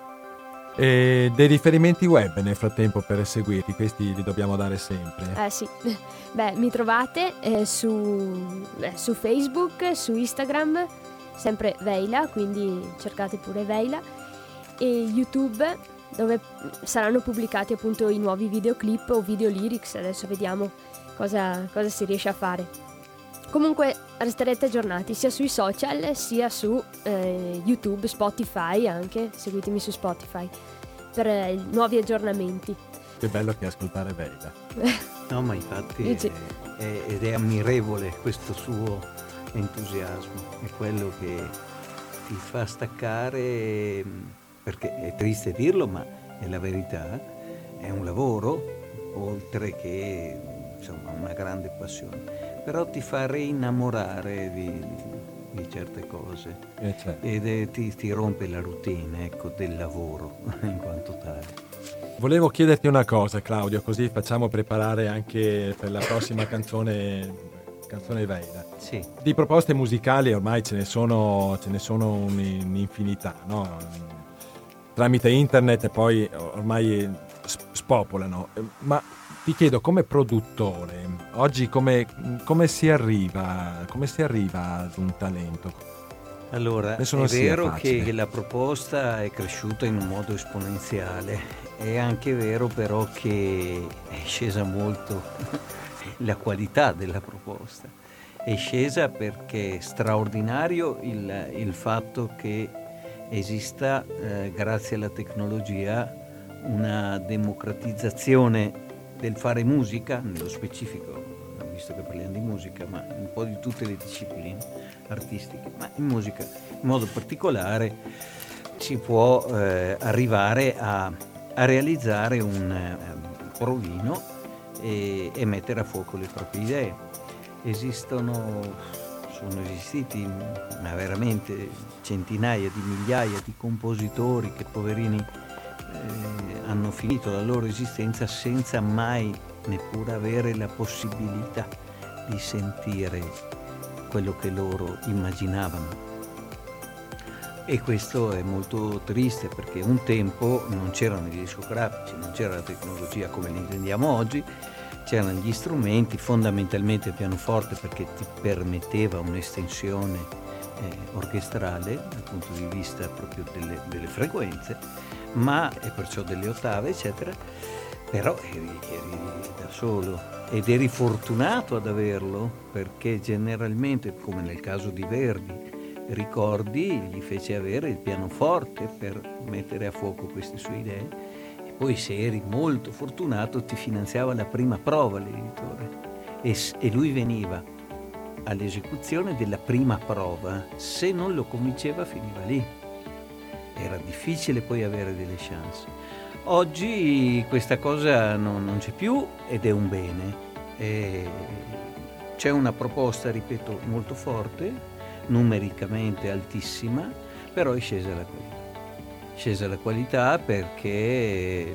E dei riferimenti web nel frattempo per seguirti, questi li dobbiamo dare sempre. Eh sì, beh, mi trovate eh, su, eh, su Facebook, su Instagram, sempre Veila, quindi cercate pure Veila, e YouTube, dove saranno pubblicati appunto i nuovi videoclip o video lyrics. Adesso vediamo cosa, cosa si riesce a fare. Comunque resterete aggiornati sia sui social sia su eh, YouTube, Spotify anche, seguitemi su Spotify per eh, nuovi aggiornamenti. Che bello che ascoltare Veila. No, ma infatti Dici. è, è- ed è ammirevole questo suo entusiasmo, è quello che ti fa staccare, perché è triste dirlo, ma è la verità, è un lavoro, oltre che insomma una grande passione, però ti fa reinnamorare di, di certe cose Eh, certo. ed è- ti, ti rompe la routine, ecco, del lavoro in quanto tale. Volevo chiederti una cosa, Claudio, così facciamo preparare anche per la prossima canzone, canzone Veila. Sì. Di proposte musicali ormai ce ne sono, ce ne sono un- un'infinità, no? Tramite internet poi ormai s- spopolano, ma ti chiedo, come produttore, oggi come, come si arriva, come si arriva ad un talento? Allora, Penso è non sia vero facile. che la proposta è cresciuta in un modo esponenziale, è anche vero però che è scesa molto la qualità della proposta. È scesa perché è straordinario il, il fatto che esista, eh, grazie alla tecnologia, una democratizzazione del fare musica, nello specifico, visto che parliamo di musica, ma un po' di tutte le discipline artistiche, ma in musica in modo particolare si può eh, arrivare a, a realizzare un eh, provino e, e mettere a fuoco le proprie idee. Esistono, sono esistiti ma veramente centinaia di migliaia di compositori che, poverini, eh, hanno finito la loro esistenza senza mai neppure avere la possibilità di sentire quello che loro immaginavano. E questo è molto triste, perché un tempo non c'erano i discografici, non c'era la tecnologia come la intendiamo oggi, c'erano gli strumenti, fondamentalmente il pianoforte, perché ti permetteva un'estensione eh, orchestrale dal punto di vista proprio delle, delle frequenze, ma e perciò delle ottave eccetera, però eri, eri da solo ed eri fortunato ad averlo, perché generalmente, come nel caso di Verdi, ricordi, gli fece avere il pianoforte per mettere a fuoco queste sue idee, e poi, se eri molto fortunato, ti finanziava la prima prova l'editore, e, s- e lui veniva all'esecuzione della prima prova. Se non lo convinceva, finiva lì. Era difficile poi avere delle chance. Oggi questa cosa non, non c'è più, ed è un bene. E c'è una proposta, ripeto, molto forte, numericamente altissima, però è scesa la qualità. Scesa la qualità perché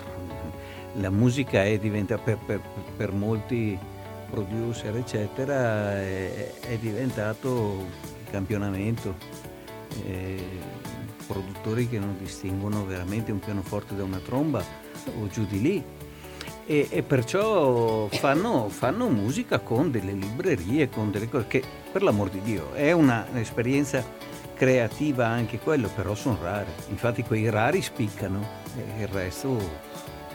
la musica è diventata, per, per, per molti producer eccetera, è, è diventato campionamento, eh, produttori che non distinguono veramente un pianoforte da una tromba o giù di lì, e, e perciò fanno, fanno musica con delle librerie, con delle cose che, per l'amor di Dio, è una, un'esperienza creativa anche quello, però sono rari. Infatti quei rari spiccano e il resto.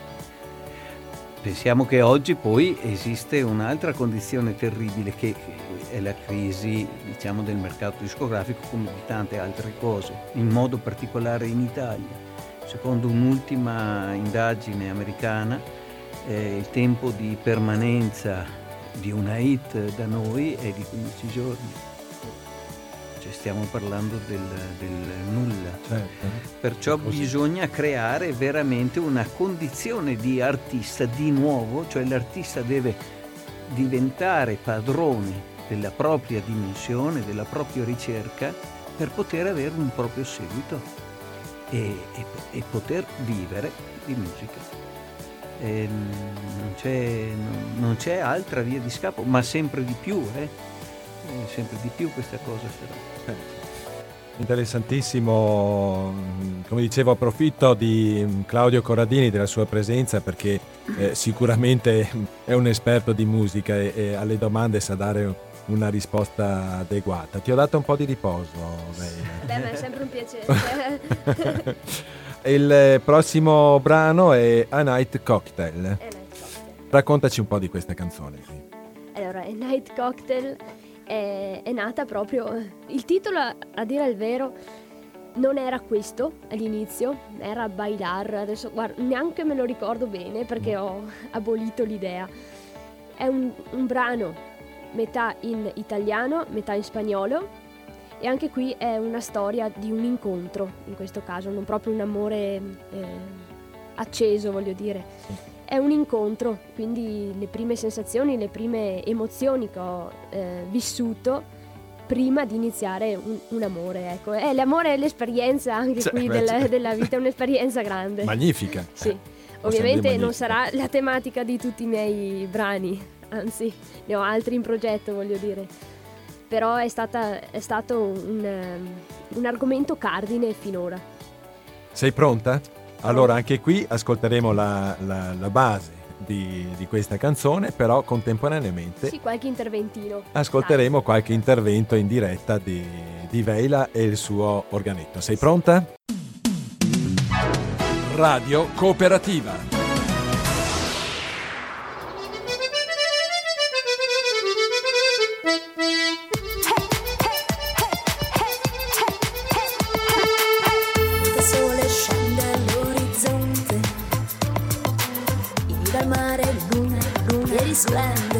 Pensiamo che oggi poi esiste un'altra condizione terribile, che è la crisi, diciamo, del mercato discografico, come di tante altre cose, in modo particolare in Italia. Secondo un'ultima indagine americana, eh, il tempo di permanenza di una hit da noi è di quindici giorni. Cioè stiamo parlando del, del nulla. Certo. Perciò bisogna creare veramente una condizione di artista di nuovo, cioè l'artista deve diventare padrone della propria dimensione, della propria ricerca, per poter avere un proprio seguito e, e, e poter vivere di musica. E non, c'è, non, non c'è altra via di scappo, ma sempre di più, eh? sempre di più questa cosa sarà. Interessantissimo. Come dicevo, approfitto di Claudio Corradini, della sua presenza, perché eh, sicuramente è un esperto di musica e, e alle domande sa dare una risposta adeguata. Ti ho dato un po' di riposo, Beh, ma è sempre un piacere. Il prossimo brano è A Night Cocktail. A Night Cocktail. Raccontaci un po' di questa canzone. Allora, A Night Cocktail è, è nata proprio, il titolo, a dire il vero, non era questo all'inizio, era Bailar. Adesso guarda, neanche me lo ricordo bene perché ho abolito l'idea. È un, un brano metà in italiano, metà in spagnolo, e anche qui è una storia di un incontro, in questo caso non proprio un amore eh, acceso, voglio dire. È un incontro, quindi le prime sensazioni, le prime emozioni che ho eh, vissuto prima di iniziare un, un amore, ecco. Eh, l'amore è l'esperienza anche Cioè, qui beh, della, sì. della vita, è un'esperienza grande. Magnifica. Sì, Eh, ovviamente magnifica. non sarà la tematica di tutti i miei brani, anzi ne ho altri in progetto, voglio dire. Però è, stata, è stato un, um, un argomento cardine finora. Sei pronta? Allora anche qui ascolteremo la, la, la base di, di questa canzone, però contemporaneamente Sì, qualche interventino. ascolteremo qualche intervento in diretta di, di Veila e il suo organetto. Sei pronta? Radio Cooperativa. Il sole scende all'orizzonte, il dal mare luna, luna e risplende.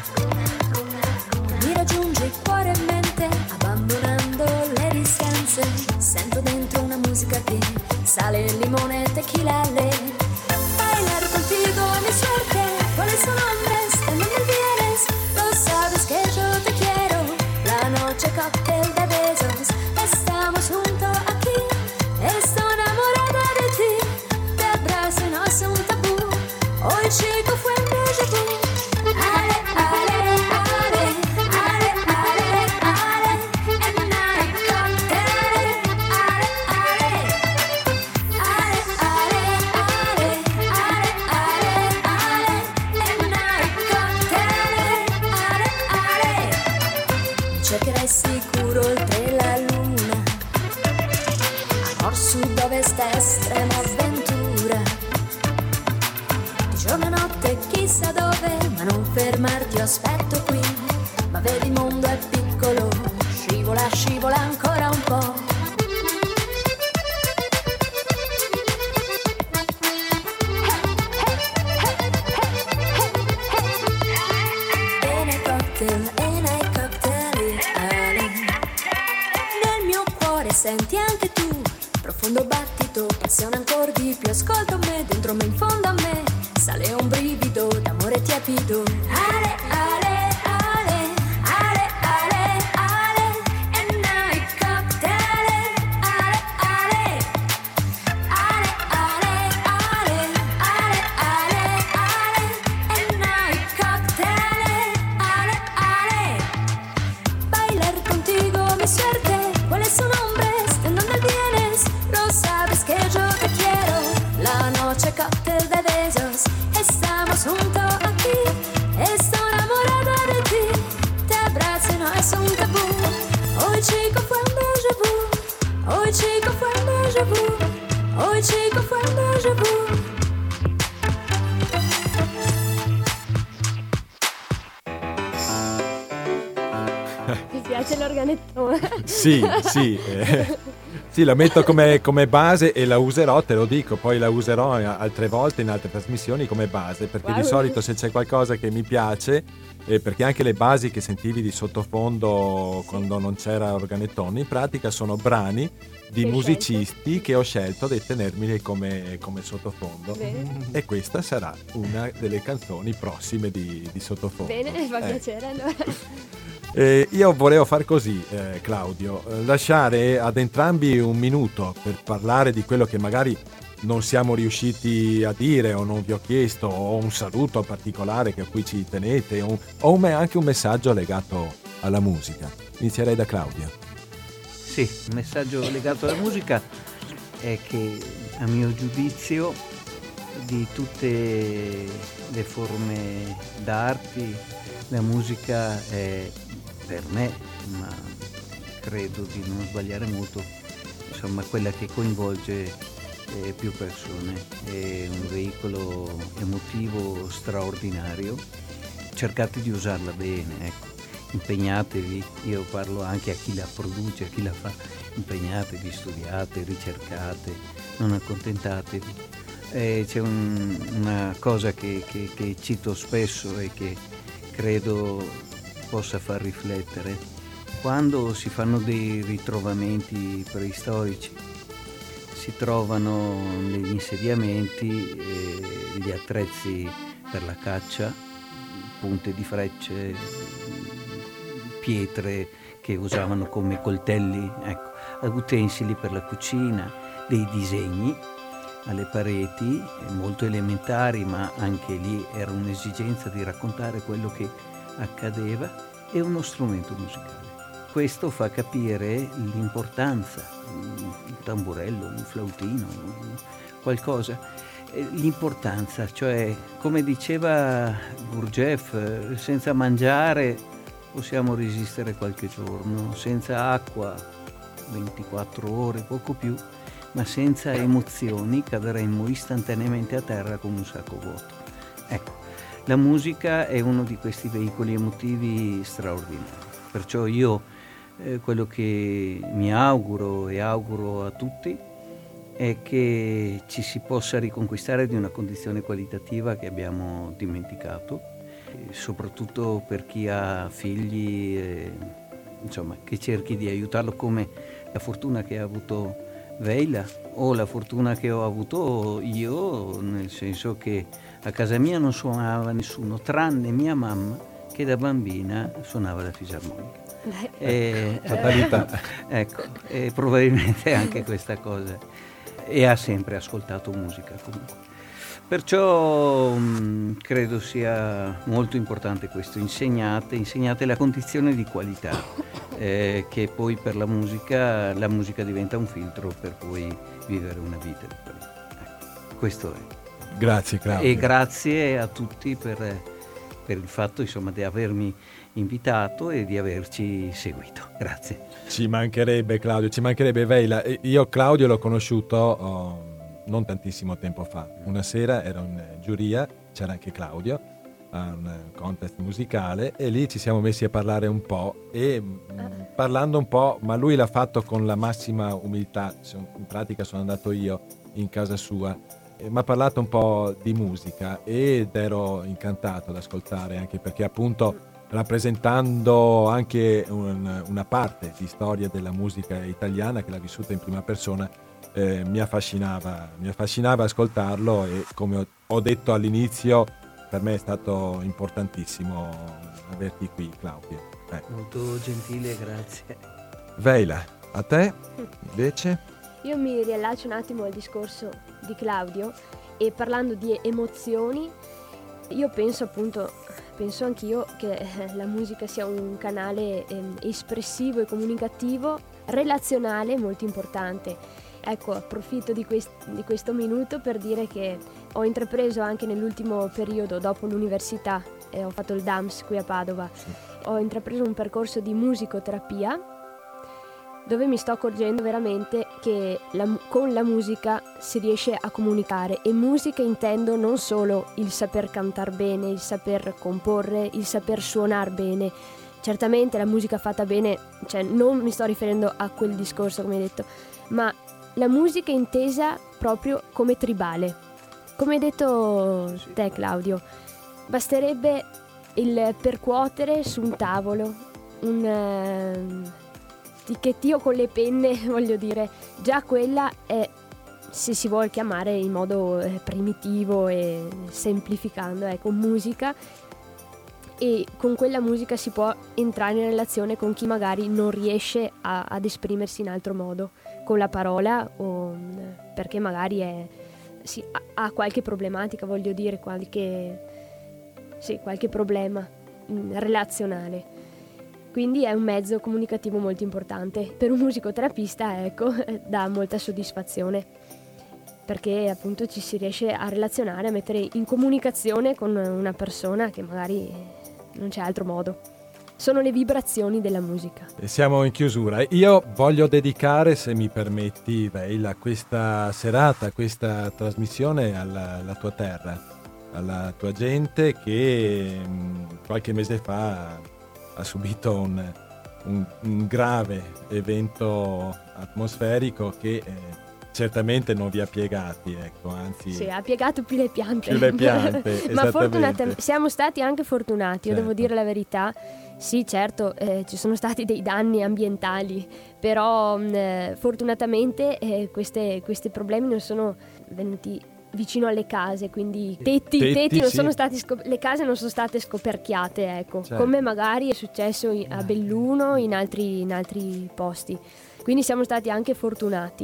Mi raggiunge cuore e mente, abbandonando le distanze. Sento dentro una musica che sale limone e tequila le. Bailar contigo a mi suerte, ¿cuáles son nombres? También me vienes, lo sabes que yo te quiero. La noche cóctel de besos, estamos juntos aquí. Estoy enamorada de ti, te abrazo y no es un tabú. Hoy chico fue un déjà vu. Ale, ale, ale, ale, ale, ale, and night cocktail. Ale, ale, ale, ale, ale, ale, ale, ale, and night cocktail. Ale, ale. Cercherai sicuro oltre la luna, a nord, sud, ovest, estrema avventura. Di giorno e notte chissà dove, ma non fermarti, io aspetto qui. Ma vedi il mondo è piccolo, scivola, scivola ancora un po'. E nei cocktail, e nei cocktail, ale. Nel mio cuore senti anche tu, profondo battito, passione ancora di più. Ascolta me, dentro me, in fondo a me, sale un brivido d'amore tiepido. Ale, ale, ale, besos, estamos juntos aquí. Estoy enamorada de ti, te abrazo y no es un tabú. Hoy chico fue un déjà vu, hoy chico fue un déjà vu, hoy chico fue un déjà vu. Mi piace l'organetto. Sì, sì, eh, sì, la metto come, come base e la userò, te lo dico, poi la userò altre volte in altre trasmissioni come base, perché Wow. di solito se c'è qualcosa che mi piace, eh, perché anche le basi che sentivi di sottofondo quando non c'era organettone, in pratica sono brani di Che hai musicisti che ho scelto di tenermi come, come sottofondo. Bene. E questa sarà una delle canzoni prossime di, di sottofondo. Bene, mi fa Eh. piacere allora. Eh, io volevo far così, eh, Claudio, eh, lasciare ad entrambi un minuto per parlare di quello che magari non siamo riusciti a dire o non vi ho chiesto, o un saluto particolare che a cui ci tenete, o, un- o un- anche un messaggio legato alla musica. Inizierei da Claudio. Sì, il messaggio legato alla musica è che, a mio giudizio, di tutte le forme d'arte, la musica è, per me, ma credo di non sbagliare molto, insomma, quella che coinvolge eh, più persone. È un veicolo emotivo straordinario. Cercate di usarla bene, ecco. Impegnatevi, io parlo anche a chi la produce, a chi la fa, impegnatevi, studiate, ricercate, non accontentatevi. Eh, c'è un- una cosa che, che- che cito spesso e che credo possa far riflettere. Quando si fanno dei ritrovamenti preistorici, si trovano negli insediamenti eh, gli attrezzi per la caccia, punte di frecce, pietre che usavano come coltelli, ecco, utensili per la cucina, dei disegni alle pareti, eh, molto elementari, ma anche lì era un'esigenza di raccontare quello che accadeva, e uno strumento musicale. Questo fa capire l'importanza, un tamburello, un flautino, un- qualcosa, eh, l'importanza, cioè, come diceva Gurdjieff, eh, senza mangiare possiamo resistere qualche giorno, senza acqua ventiquattro ore, poco più, ma senza emozioni cadremmo istantaneamente a terra come un sacco vuoto. Ecco, la musica è uno di questi veicoli emotivi straordinari. Perciò io eh, quello che mi auguro e auguro a tutti è che ci si possa riconquistare di una condizione qualitativa che abbiamo dimenticato, eh, soprattutto per chi ha figli, eh, insomma, che cerchi di aiutarlo, come la fortuna che ha avuto Veila o la fortuna che ho avuto io, nel senso che a casa mia non suonava nessuno tranne mia mamma, che da bambina suonava la fisarmonica. Dai. E, Fatalità. ecco, e probabilmente anche questa cosa. E ha sempre ascoltato musica comunque. Perciò mh, credo sia molto importante questo. Insegnate, insegnate la condizione di qualità, eh, che poi per la musica, la musica diventa un filtro per poi vivere una vita di qualità. Ecco, questo è. Grazie Claudio. E grazie a tutti per, per il fatto, insomma, di avermi invitato e di averci seguito. Grazie. Ci mancherebbe Claudio, ci mancherebbe Veila. E io Claudio l'ho conosciuto oh, non tantissimo tempo fa. Una sera ero in giuria, c'era anche Claudio a un contest musicale e lì ci siamo messi a parlare un po' e mh, parlando un po', ma lui l'ha fatto con la massima umiltà. In pratica sono andato io in casa sua, mi ha parlato un po' di musica ed ero incantato ad ascoltare, anche perché appunto rappresentando anche un, una parte di storia della musica italiana che l'ha vissuta in prima persona, eh, mi affascinava mi affascinava ascoltarlo, e come ho, ho detto all'inizio, per me è stato importantissimo averti qui, Claudio. Eh. Molto gentile, grazie. Veila, a te invece? Io mi riallaccio un attimo al discorso di Claudio e parlando di emozioni, io penso appunto, penso anch'io che eh, la musica sia un canale eh, espressivo e comunicativo, relazionale molto importante, Ecco, approfitto di, quest- di questo minuto per dire che ho intrapreso anche nell'ultimo periodo, dopo l'università, e ho fatto il D A M S qui a Padova, sì. Ho intrapreso un percorso di musicoterapia dove mi sto accorgendo veramente che la, con la musica si riesce a comunicare, e musica intendo non solo il saper cantare bene, il saper comporre, il saper suonare bene. Certamente la musica fatta bene, cioè non mi sto riferendo a quel discorso come hai detto, ma la musica intesa proprio come tribale. Come hai detto te, Claudio, basterebbe il percuotere su un tavolo, un ticchettio con le penne, voglio dire, già quella è, se si vuol chiamare in modo primitivo e semplificando, ecco, musica, e con quella musica si può entrare in relazione con chi magari non riesce a, ad esprimersi in altro modo, con la parola, o perché magari è, sì, ha, ha qualche problematica, voglio dire, qualche, sì, qualche problema mh, relazionale. Quindi è un mezzo comunicativo molto importante. Per un musicoterapista, ecco, dà molta soddisfazione, perché appunto ci si riesce a relazionare, a mettere in comunicazione con una persona che magari non c'è altro modo. Sono le vibrazioni della musica. E siamo in chiusura. Io voglio dedicare, se mi permetti, Veila, questa serata, questa trasmissione alla, alla tua terra, alla tua gente che mh, qualche mese fa ha subito un, un, un grave evento atmosferico che eh, certamente non vi ha piegati, ecco, anzi... Sì, ha piegato più le piante. Più le piante, Ma fortunatamente siamo stati anche fortunati, certo. Io devo dire la verità. Sì, certo, eh, ci sono stati dei danni ambientali, però eh, fortunatamente eh, queste, questi problemi non sono venuti vicino alle case, quindi tetti, tetti, tetti non sì. sono stati scop- le case non sono state scoperchiate, ecco, certo. Come magari è successo a Belluno, in altri, in altri posti, quindi siamo stati anche fortunati.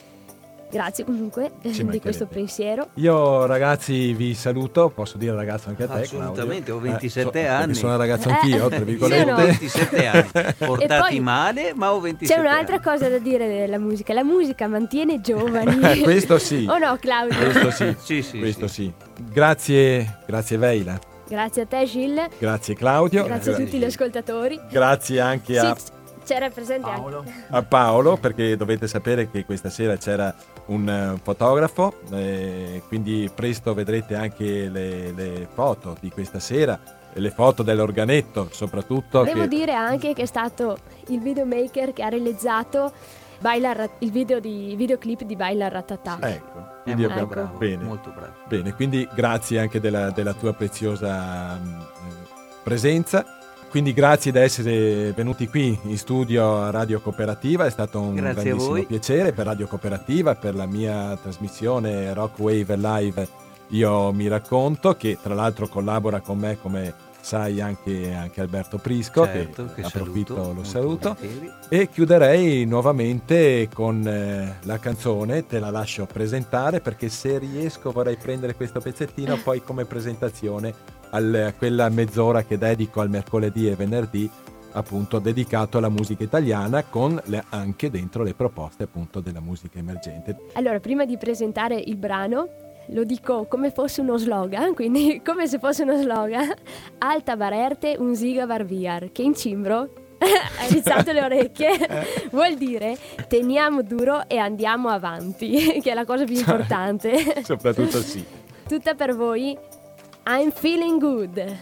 Grazie comunque di questo pensiero. Io ragazzi vi saluto, posso dire ragazzo anche a te? Assolutamente, Claudio. ho ventisette eh, so, anni. Sono ragazzo anch'io, tra virgolette. Ho ventisette anni, portati male, ma ho ventisette anni. C'è un'altra anni. cosa da dire della musica, la musica mantiene giovani. Questo sì. O no, Claudio? Questo sì, sì, sì, questo sì. sì. Grazie, grazie Veila. Grazie a te Gilles. Grazie Claudio. Grazie a tutti gli ascoltatori. Grazie anche a... Sì, c'era presente Paolo. Anche. A Paolo, perché dovete sapere che questa sera c'era un uh, fotografo, eh, quindi presto vedrete anche le, le foto di questa sera, le foto dell'organetto soprattutto. Devo che... dire anche che è stato il videomaker che ha realizzato Baila, il video di, videoclip di Baila Ratatà. Ecco, quindi eh, abbiamo... bravo, bene, molto bravo. Bene, quindi grazie anche della, della tua preziosa um, presenza. Quindi grazie di essere venuti qui in studio a Radio Cooperativa, è stato un grazie grandissimo piacere per Radio Cooperativa, per la mia trasmissione Rock Wave Live Io mi racconto, che tra l'altro collabora con me, come sai, anche, anche Alberto Prisco, certo, che, che approfitto, saluto, lo saluto. volentieri. E chiuderei nuovamente con eh, la canzone, te la lascio presentare, perché se riesco vorrei prendere questo pezzettino poi come presentazione a quella mezz'ora che dedico al mercoledì e venerdì, appunto dedicato alla musica italiana, con le, anche dentro le proposte appunto della musica emergente. Allora, prima di presentare il brano, lo dico come fosse uno slogan, quindi come se fosse uno slogan: Alta Barerte un Ziga Varviar, che in cimbro hai rizzato le orecchie, vuol dire teniamo duro e andiamo avanti, che è la cosa più importante. Soprattutto sì. Tutta per voi, I'm feeling good.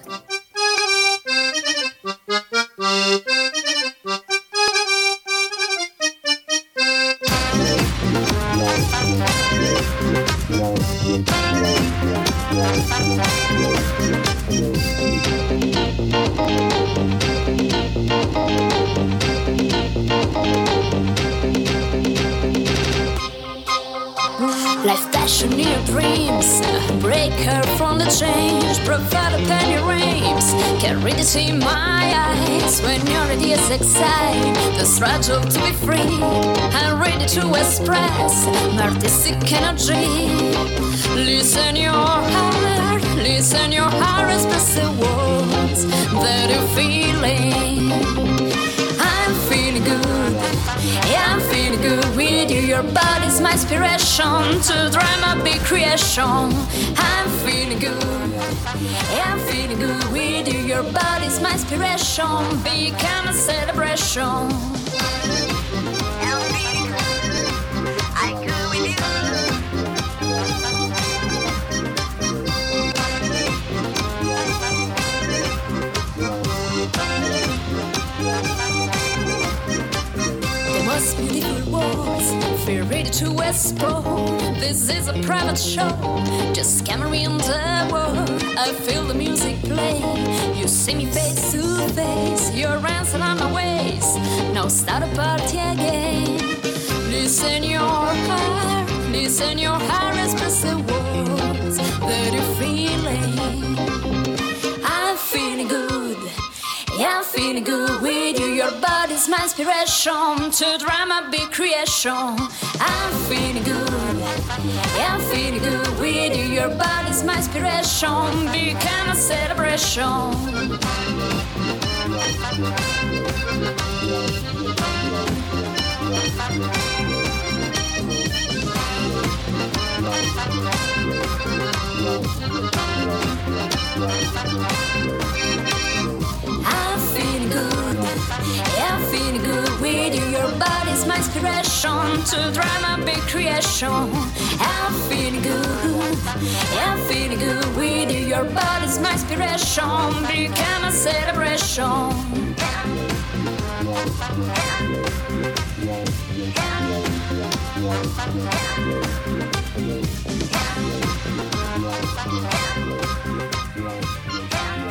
Life passion in your dreams, break her from the chains, provide a penny rings, can't read it in my eyes. When you're ready as excite, the struggle to be free, I'm ready to express my artistic energy. Listen your heart, listen your heart, express the words that you're feeling. I'm feeling good, yeah, I'm feeling good with you, your body's my my inspiration to dream a big creation. I'm feeling good, I'm feeling good with you. Your body's my inspiration, become a celebration. I'm feeling good, I go with you. The most beautiful words, feel ready to explore. This is a private show, just camera in the world. I feel the music play, you see me face to face. Your hands around my waist, now start a party again. Listen your heart, listen your heart, express the words that you're feeling. I'm feeling good, yeah, I'm feeling good with you. Your body's my inspiration to dream a big creation. I'm feeling good, yeah, I'm feeling good with you. Your body's my inspiration, become a celebration. I'm feeling good, yeah, I'm feeling good with you. Your body's my inspiration to dream a big creation. I'm feeling good, yeah, I'm feeling good with you. Your body's my inspiration, become a celebration. Yeah.